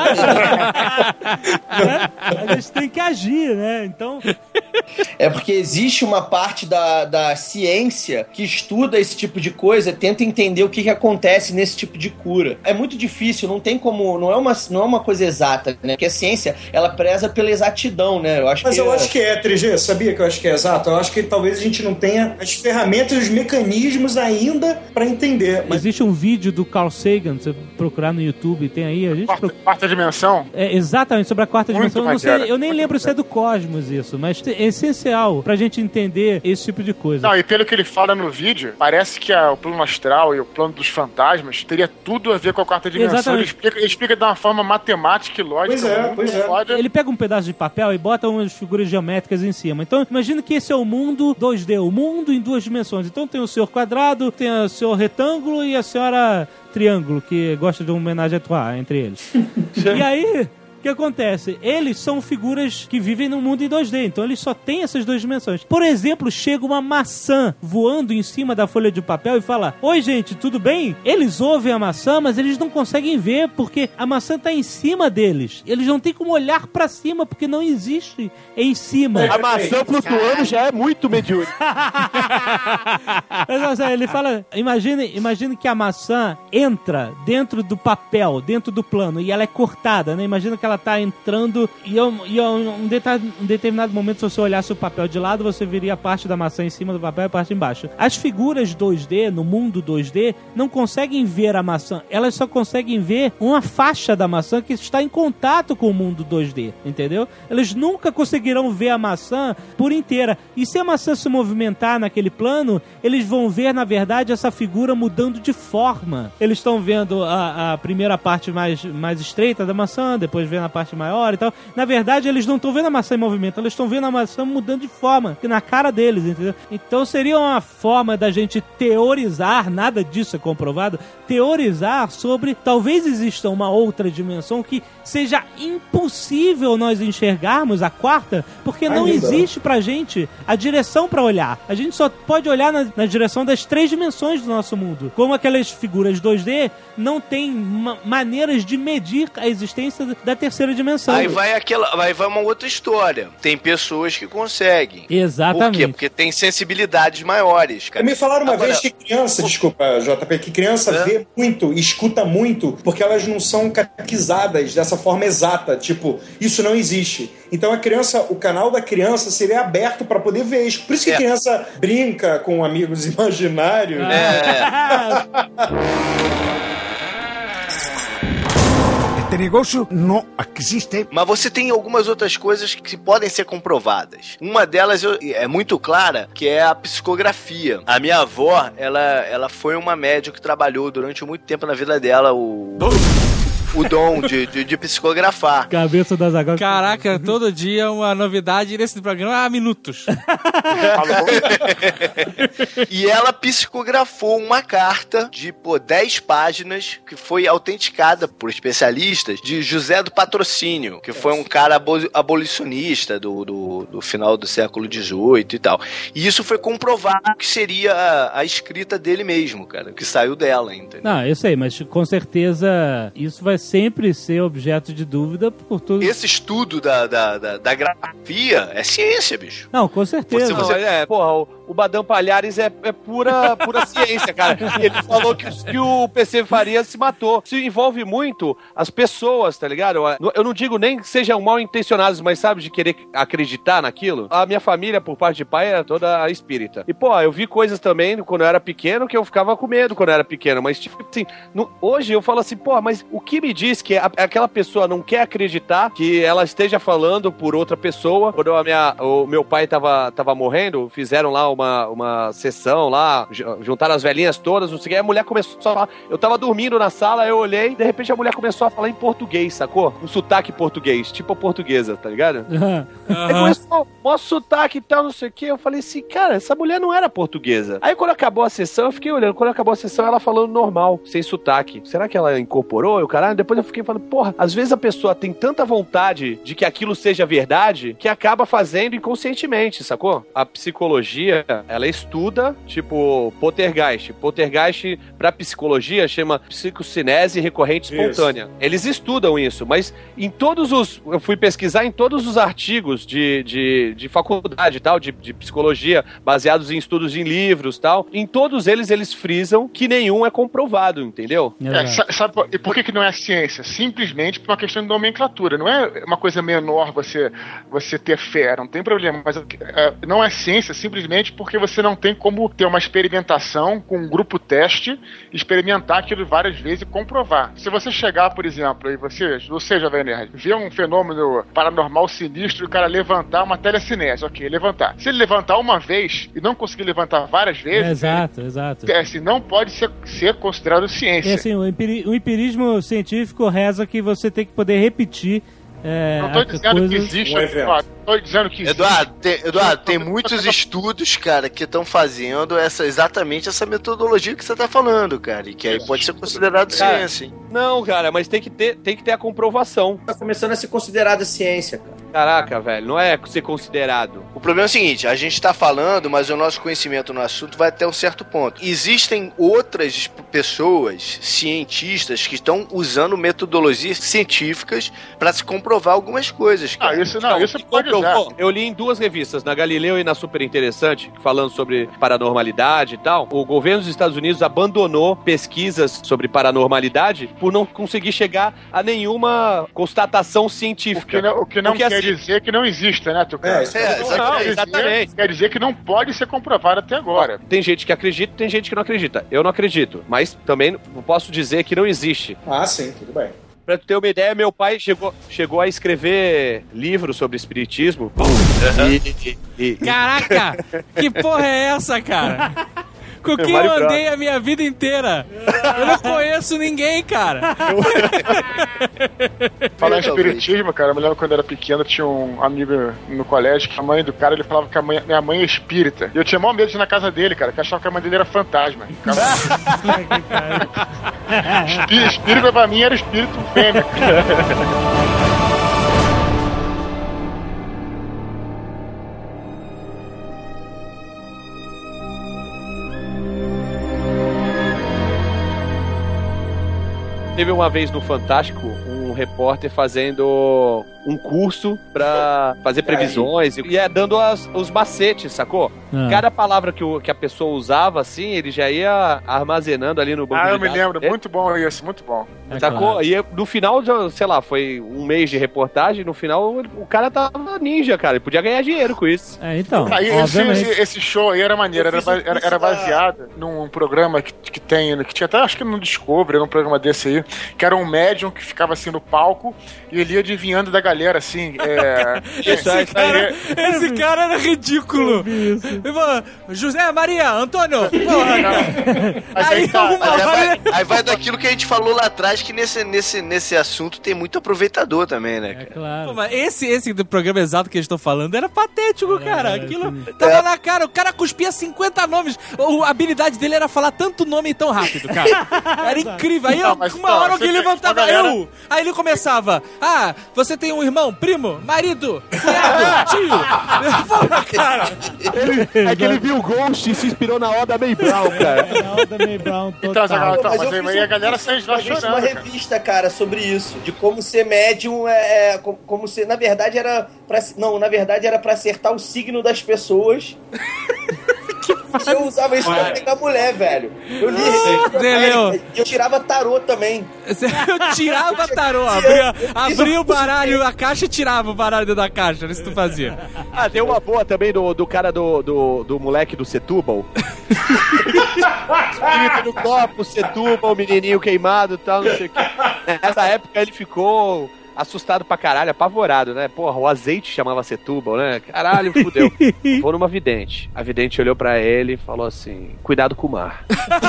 A gente tem que agir, né? Então... É porque existe uma parte da, da ciência que estuda esse tipo de coisa, tenta entender o que, que acontece nesse tipo de cura. É muito difícil, não tem como... Não é uma, não é uma coisa exata, né? Porque a ciência, ela preza pela exatidão, né? Eu acho Mas que eu é... acho que é, três G, sabia que eu acho que é exato? Eu acho que talvez a gente não tenha as ferramentas e os mecanismos ainda pra entender. Mas... Existe um vídeo do Carl Sagan, você procurar no YouTube, tem aí... A gente quarta, procura... quarta dimensão? É, exatamente, sobre a quarta Muito dimensão. Eu, não sei, eu nem Muito lembro se é do Cosmos isso, mas é essencial pra gente entender esse tipo de coisa. Não, e pelo que ele fala no vídeo, parece que a, o plano astral e o plano dos fantasmas teria tudo a ver com a quarta dimensão. Exatamente. Ele explica, ele explica de uma forma matemática e lógica. Pois é, pois é. Pode... Ele pega um pedaço de papel e bota umas figuras geométricas em cima. Então, imagina que esse é o mundo dois D, o mundo em duas dimensões. Então tem o senhor quadrado, tem o senhor retângulo e a senhora triângulo, que gosta de uma homenagem a Troar entre eles. E aí... O que acontece? Eles são figuras que vivem no mundo em dois D, então eles só têm essas duas dimensões. Por exemplo, chega uma maçã voando em cima da folha de papel e fala, oi gente, tudo bem? Eles ouvem a maçã, mas eles não conseguem ver porque a maçã tá em cima deles. Eles não têm como olhar pra cima porque não existe em cima. A maçã flutuando já é muito mediúnico. Mas assim, ele fala, imagine, imagine que a maçã entra dentro do papel, dentro do plano, e ela é cortada, né? Imagina que ela tá entrando e, eu, e eu, um, deta- um determinado momento, se você olhasse o papel de lado, você veria a parte da maçã em cima do papel e a parte embaixo. As figuras dois D, no mundo dois D, não conseguem ver a maçã. Elas só conseguem ver uma faixa da maçã que está em contato com o mundo dois D, entendeu? Eles nunca conseguirão ver a maçã por inteira. E se a maçã se movimentar naquele plano, eles vão ver, na verdade, essa figura mudando de forma. Eles estão vendo a, a primeira parte mais, mais estreita da maçã, depois vendo a parte maior e tal. Na verdade, eles não estão vendo a maçã em movimento, eles estão vendo a maçã mudando de forma, na cara deles, entendeu? Então seria uma forma da gente teorizar, nada disso é comprovado, teorizar sobre talvez exista uma outra dimensão que seja impossível nós enxergarmos, a quarta, porque não Ainda. existe pra gente a direção pra olhar. A gente só pode olhar na, na direção das três dimensões do nosso mundo. Como aquelas figuras dois D não tem ma- maneiras de medir a existência da terceira dimensão. Aí vai aquela, aí vai uma outra história. Tem pessoas que conseguem. Exatamente. Por quê? Porque tem sensibilidades maiores, cara. Me falaram uma Agora, vez que criança, desculpa, J P, que criança é? vê muito, escuta muito, porque elas não são catequizadas dessa forma exata. Tipo, isso não existe. Então a criança, o canal da criança seria aberto para poder ver isso. Por isso que É. a criança brinca com amigos imaginários. É. Este negócio não existe. Mas você tem algumas outras coisas que podem ser comprovadas. Uma delas eu- é muito clara, que é a psicografia. A minha avó, ela, ela foi uma médium que trabalhou durante muito tempo na vida dela, o... o dom de, de, de psicografar. Cabeça das agora. Caraca, todo dia uma novidade nesse programa há minutos. E ela psicografou uma carta de, pô, dez páginas que foi autenticada por especialistas de José do Patrocínio, que foi um cara abo- abolicionista do, do, do final do século dezoito e tal. E isso foi comprovado que seria a, a escrita dele mesmo, cara, que saiu dela, entendeu? Não, eu sei, mas com certeza isso vai sempre ser objeto de dúvida por tudo. Esse estudo da, da, da, da grafia é ciência, bicho. Não, com certeza. Você, você... Não, é, porra, o, o Badão Palhares é, é pura, pura ciência, cara. Ele falou que, que o P C Farias se matou. Isso envolve muito as pessoas, tá ligado? Eu, eu não digo nem que sejam mal intencionados, mas sabe, de querer acreditar naquilo. A minha família, por parte de pai, era toda espírita. E, pô, eu vi coisas também quando eu era pequeno que eu ficava com medo quando eu era pequeno. Mas, tipo assim, no, hoje eu falo assim, pô, mas o que me diz que a, aquela pessoa não quer acreditar que ela esteja falando por outra pessoa? Quando a minha, o meu pai tava, tava morrendo, fizeram lá uma, uma sessão lá, juntaram as velhinhas todas, não sei o que, a mulher começou a falar, eu tava dormindo na sala, eu olhei, de repente a mulher começou a falar em português, sacou? Um sotaque português, tipo a portuguesa, tá ligado? Uhum. Aí começou, mó sotaque e tal, não sei o que, eu falei assim, cara, essa mulher não era portuguesa. Aí quando acabou a sessão, eu fiquei olhando, quando acabou a sessão, ela falando normal, sem sotaque. Será que ela incorporou? Eu, caralho, depois eu fiquei falando, porra, às vezes a pessoa tem tanta vontade de que aquilo seja verdade, que acaba fazendo inconscientemente, sacou? A psicologia, ela estuda, tipo, poltergeist. Poltergeist, pra psicologia, chama psicocinese recorrente espontânea. Isso. Eles estudam isso, mas em todos os... Eu fui pesquisar em todos os artigos de, de, de faculdade e tal, de, de psicologia, baseados em estudos em livros e tal, em todos eles, eles frisam que nenhum é comprovado, entendeu? É, sabe, e por que que não é ciência? Simplesmente por uma questão de nomenclatura. Não é uma coisa menor você, você ter fé, não tem problema, mas é, não é ciência simplesmente porque você não tem como ter uma experimentação com um grupo teste, experimentar aquilo várias vezes e comprovar. Se você chegar, por exemplo, e você, você Jovem Nerd, vê um fenômeno paranormal sinistro e o cara levantar uma telecinese, ok, levantar. Se ele levantar uma vez e não conseguir levantar várias vezes... É, exato, ele, exato. É, assim, não pode ser, ser considerado ciência. É assim, o, empiri, o empirismo científico reza que você tem que poder repetir. É, não tô dizendo coisas... que existe, Eduardo. Tô dizendo que existe. Eduardo, tem, Eduardo, tem muitos estudos, cara, que estão fazendo essa, exatamente essa metodologia que você tá falando, cara, e que aí pode ser considerado cara, ciência. Hein? Não, cara, mas tem que ter, tem que ter a comprovação. Tá começando a ser considerada ciência, cara. Caraca, velho, não é ser considerado. O problema é o seguinte, a gente tá falando, mas o nosso conhecimento no assunto vai até um certo ponto. Existem outras pessoas, cientistas, que estão usando metodologias científicas para se comprovar algumas coisas, cara. Ah, isso não, isso pode usar. Eu li em duas revistas, na Galileu e na Super Interessante, falando sobre paranormalidade e tal. O governo dos Estados Unidos abandonou pesquisas sobre paranormalidade por não conseguir chegar a nenhuma constatação científica. O que não, o que não quer assim, dizer que não exista, né, Tucano? É, é, não, não, exatamente. Quer dizer que não pode ser comprovado até agora. Tem gente que acredita, tem gente que não acredita. Eu não acredito, mas também posso dizer que não existe. Ah, sim, tudo bem. Pra tu ter uma ideia, meu pai chegou, chegou a escrever livros sobre espiritismo. E, e, e, Caraca! Que porra é essa, cara? Com quem eu andei a minha vida inteira? Eu não conheço ninguém, cara. Falar em espiritismo, cara, eu me lembro quando eu era pequeno, tinha um amigo no colégio que a mãe do cara, ele falava que a mãe, minha mãe é espírita. E eu tinha maior medo de ir na casa dele, cara, que eu achava que a mãe dele era fantasma. Espírito, espírito pra mim era espírito fêmea. Teve uma vez no Fantástico um repórter fazendo um curso pra fazer previsões e é dando as, os macetes, sacou? Ah. Cada palavra que, o, que a pessoa usava, assim, ele já ia armazenando ali no banco Ah, de eu me dados. lembro, é. Muito bom isso, muito bom. É, sacou? Claro. E no final, sei lá, foi um mês de reportagem, no final o cara tava ninja, cara, ele podia ganhar dinheiro com isso. É, então, ah, esse, esse, esse show aí era maneiro, era, era, era baseado num programa que, que tem, que tinha até, acho que no Discovery, num programa desse aí, que era um médium que ficava assim no palco e ele ia adivinhando da galera, assim. É... esse, cara, esse cara era ridículo. José Maria, Antônio, porra, cara. Aí, tá, uma aí, vai, aí vai daquilo que a gente falou lá atrás, que nesse, nesse, nesse assunto tem muito aproveitador também, né, cara? É claro. Pô, mas esse, esse do programa exato que eles estão falando era patético, cara. Aquilo tava é. na cara, o cara cuspia cinquenta nomes. A habilidade dele era falar tanto nome tão rápido, cara. Era incrível. Aí, não, uma não, hora alguém levantava, galera... eu. Aí ele começava, ah, você tem um irmão, primo, marido, cunhado, tio. Fala, cara. Ele, é que ele viu o Ghost e se inspirou na Oda May Brown, cara. É, na Oda May Brown total. Então, mas, mas aí um, a galera sai lá chorando. uma revista, cara, sobre isso. De como ser médium é... é como, como ser... Na verdade, era... Pra, não, na verdade, era pra acertar o signo das pessoas. E eu usava isso pra pegar mulher, velho. Eu li e eu tirava tarô também. Eu tirava tarô, abria, abria o baralho, a caixa e tirava o baralho dentro da caixa. Era isso que tu fazia. Ah, tem uma boa também do, do cara do, do, do moleque do Setúbal. Espírito do copo, Setúbal, menininho queimado e tal, não sei o que. Nessa época ele ficou... assustado pra caralho, apavorado, né? Porra, o azeite chamava Setúbal, né? Caralho, fudeu. Vou numa vidente. A vidente olhou pra ele e falou assim, cuidado com o mar.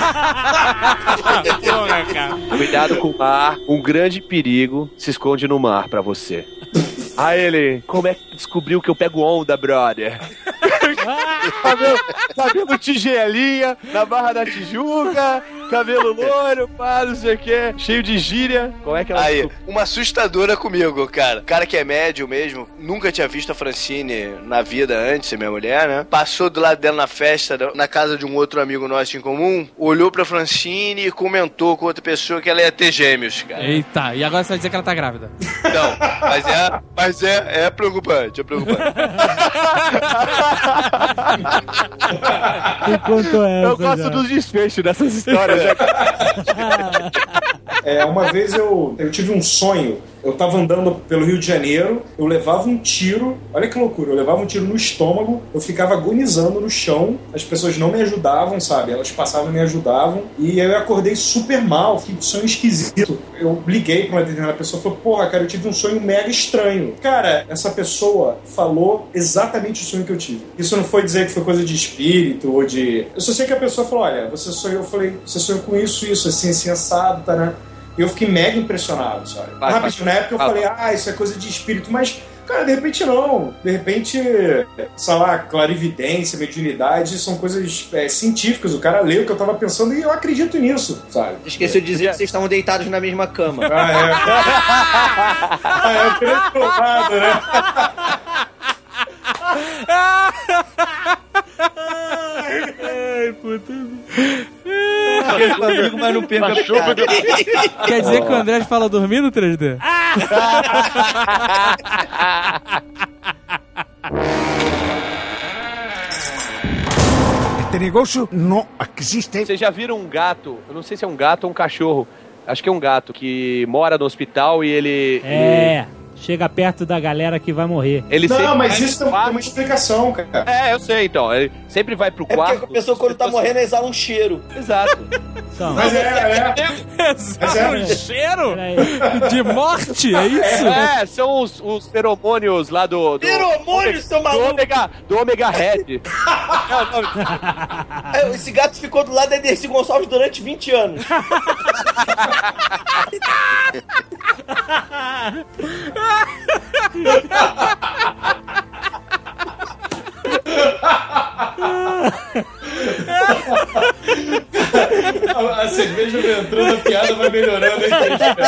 Porra, cara. Cuidado com o mar, um grande perigo se esconde no mar pra você. Aí ele, como é que descobriu que eu pego onda, brother? cabelo, cabelo tigelinha, na Barra da Tijuca, cabelo loiro, pá, não sei o que, cheio de gíria. Como é que ela Aí, descobriu? uma assustadora comigo, cara. O cara que é médio mesmo, nunca tinha visto a Francine na vida antes, minha mulher, né? Passou do lado dela na festa, na casa de um outro amigo nosso em comum, olhou pra Francine e comentou com outra pessoa que ela ia ter gêmeos, cara. Eita, e agora você vai dizer que ela tá grávida. Não, mas é, mas é, é preocupante, é preocupante. Enquanto essa, eu gosto já. dos desfechos dessas histórias, né? É, uma vez eu, eu tive um sonho. Eu tava andando pelo Rio de Janeiro, eu levava um tiro, olha que loucura, eu levava um tiro no estômago, eu ficava agonizando no chão, as pessoas não me ajudavam, sabe? Elas passavam e me ajudavam, e eu acordei super mal, que sonho esquisito. Eu liguei pra uma determinada pessoa e falei, porra, cara, eu tive um sonho mega estranho. Cara, essa pessoa falou exatamente o sonho que eu tive. Isso não foi dizer que foi coisa de espírito ou de... Eu só sei que a pessoa falou, olha, você sonhou, eu falei, você sonhou com isso, isso, assim, assim, assado, tá, né? E eu fiquei mega impressionado, sabe? Vai, Rapidinho, vai. Na época eu vai, falei, vai. ah, isso é coisa de espírito, mas, cara, de repente não. De repente, sei lá, clarividência, mediunidade, são coisas é, científicas. O cara leu o que eu tava pensando e eu acredito nisso, sabe? Esqueceu de dizer que vocês estavam deitados na mesma cama. Ah, é. ah, é o grande provado, né? Ai, puta. Comigo, mas não perca a piada. Quer dizer que o André fala dormindo, três D? Este negócio não existe. Vocês já viram um gato? Eu não sei se é um gato ou um cachorro. Acho que é um gato que mora no hospital e ele... É... Ele... Chega perto da galera que vai morrer. Ele não, mas isso tem uma explicação, cara. É, eu sei, então. Ele sempre vai pro quarto. É porque a pessoa, quando tá morrendo, exala um cheiro. Exato. Então, mas é, é. Exala um cheiro? De morte, é isso? É, são os, os feromônios lá do... do feromônios, seu maluco? Do Omega, do Omega Red. é, esse gato ficou do lado da Dercy Gonçalves durante vinte anos. a, a cerveja vai entrando, a piada vai melhorando, hein?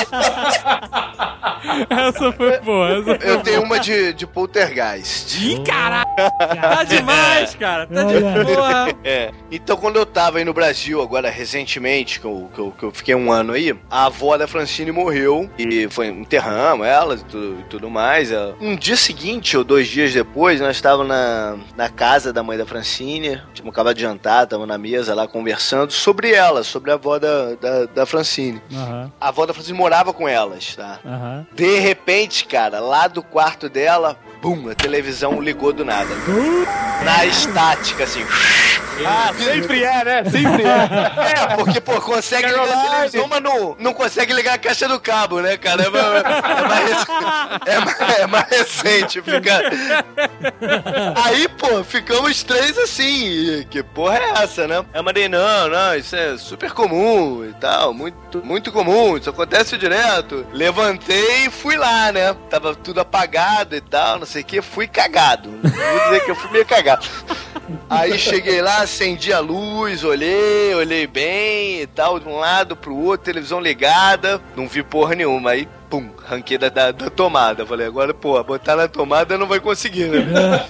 Essa foi boa. Essa foi eu boa. tenho uma de, de poltergeist. Ih, caralho! Tá demais, cara. Tá de boa. É. Então, quando eu tava aí no Brasil, agora recentemente, que eu, que, eu, que eu fiquei um ano aí, a avó da Francine morreu e foi, enterramos ela e tudo, e tudo mais. Um dia seguinte, ou dois dias depois, nós estávamos na, na casa da mãe da Francine, tínhamos acabado de jantar, estávamos na mesa lá conversando sobre ela, sobre a avó da, da, da Francine. Uhum. A avó da Francine morava com elas, tá? Uhum. De repente, cara, lá do quarto dela, bum, a televisão ligou do nada. Na estática, assim. Ah, sempre é, né? Sempre é. É, porque, pô, consegue ligar a televisão, mas não, não consegue ligar a caixa do cabo, né, cara? É mais, é mais, é mais, é mais recente, fica... Aí, pô, ficamos três assim, que porra é essa, né? Eu mandei, não, não, isso é super comum e tal, muito, muito comum, isso acontece direto. Levantei e fui lá, né? Tava tudo apagado e tal, não sei o que, fui cagado. Vou dizer que eu fui meio cagado. Aí cheguei lá, acendi a luz, olhei, olhei bem e tal, de um lado pro outro, televisão ligada, não vi porra nenhuma. Aí, pum, ranquei da, da, da tomada. Falei, agora, pô, botar na tomada não vai conseguir, né?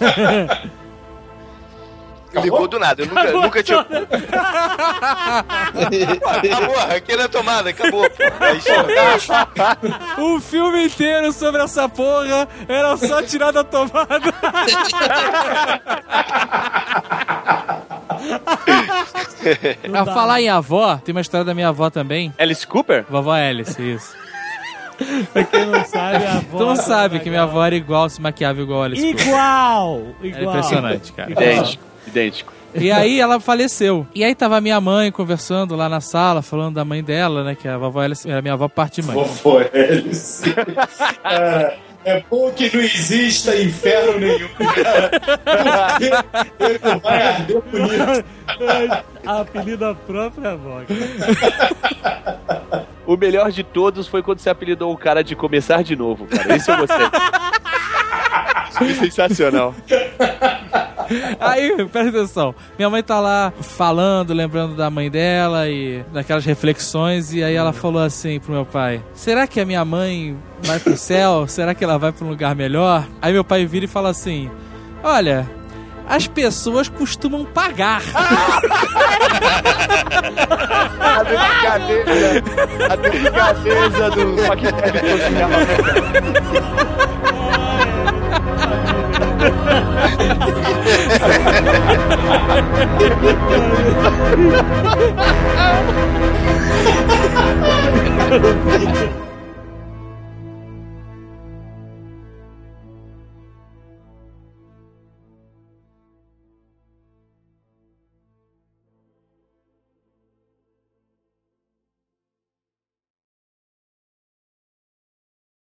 Ligou do nada, eu nunca, acabou, nunca tinha. Acabou, ranquei na tomada, acabou, pô. Um filme inteiro sobre essa porra era só tirar da tomada. Pra falar em avó, tem uma história da minha avó também. Alice Cooper? Vovó Alice, isso. Pra quem não sabe, a avó... Tu não sabe que minha avó era igual, se maquiava igual a Alice Cooper. Igual! Era impressionante, cara. Idêntico, idêntico. E aí ela faleceu. E aí tava minha mãe conversando lá na sala, falando da mãe dela, né? Que a vovó Alice era minha avó parte de mãe. Vovó Alice. Cara, é bom que não exista inferno nenhum, cara. Ele não vai arder bonito. A apelida própria avó. O melhor de todos foi quando você apelidou o cara de Começar de Novo, cara. Isso eu gostei. Isso foi sensacional. Aí, presta atenção. Minha mãe tá lá falando, lembrando da mãe dela e daquelas reflexões. E aí ela falou assim pro meu pai: será que a minha mãe vai pro céu? Será que ela vai pra um lugar melhor? Aí meu pai vira e fala assim: olha, as pessoas costumam pagar. A delicadeza, a delicadeza do Paquete social.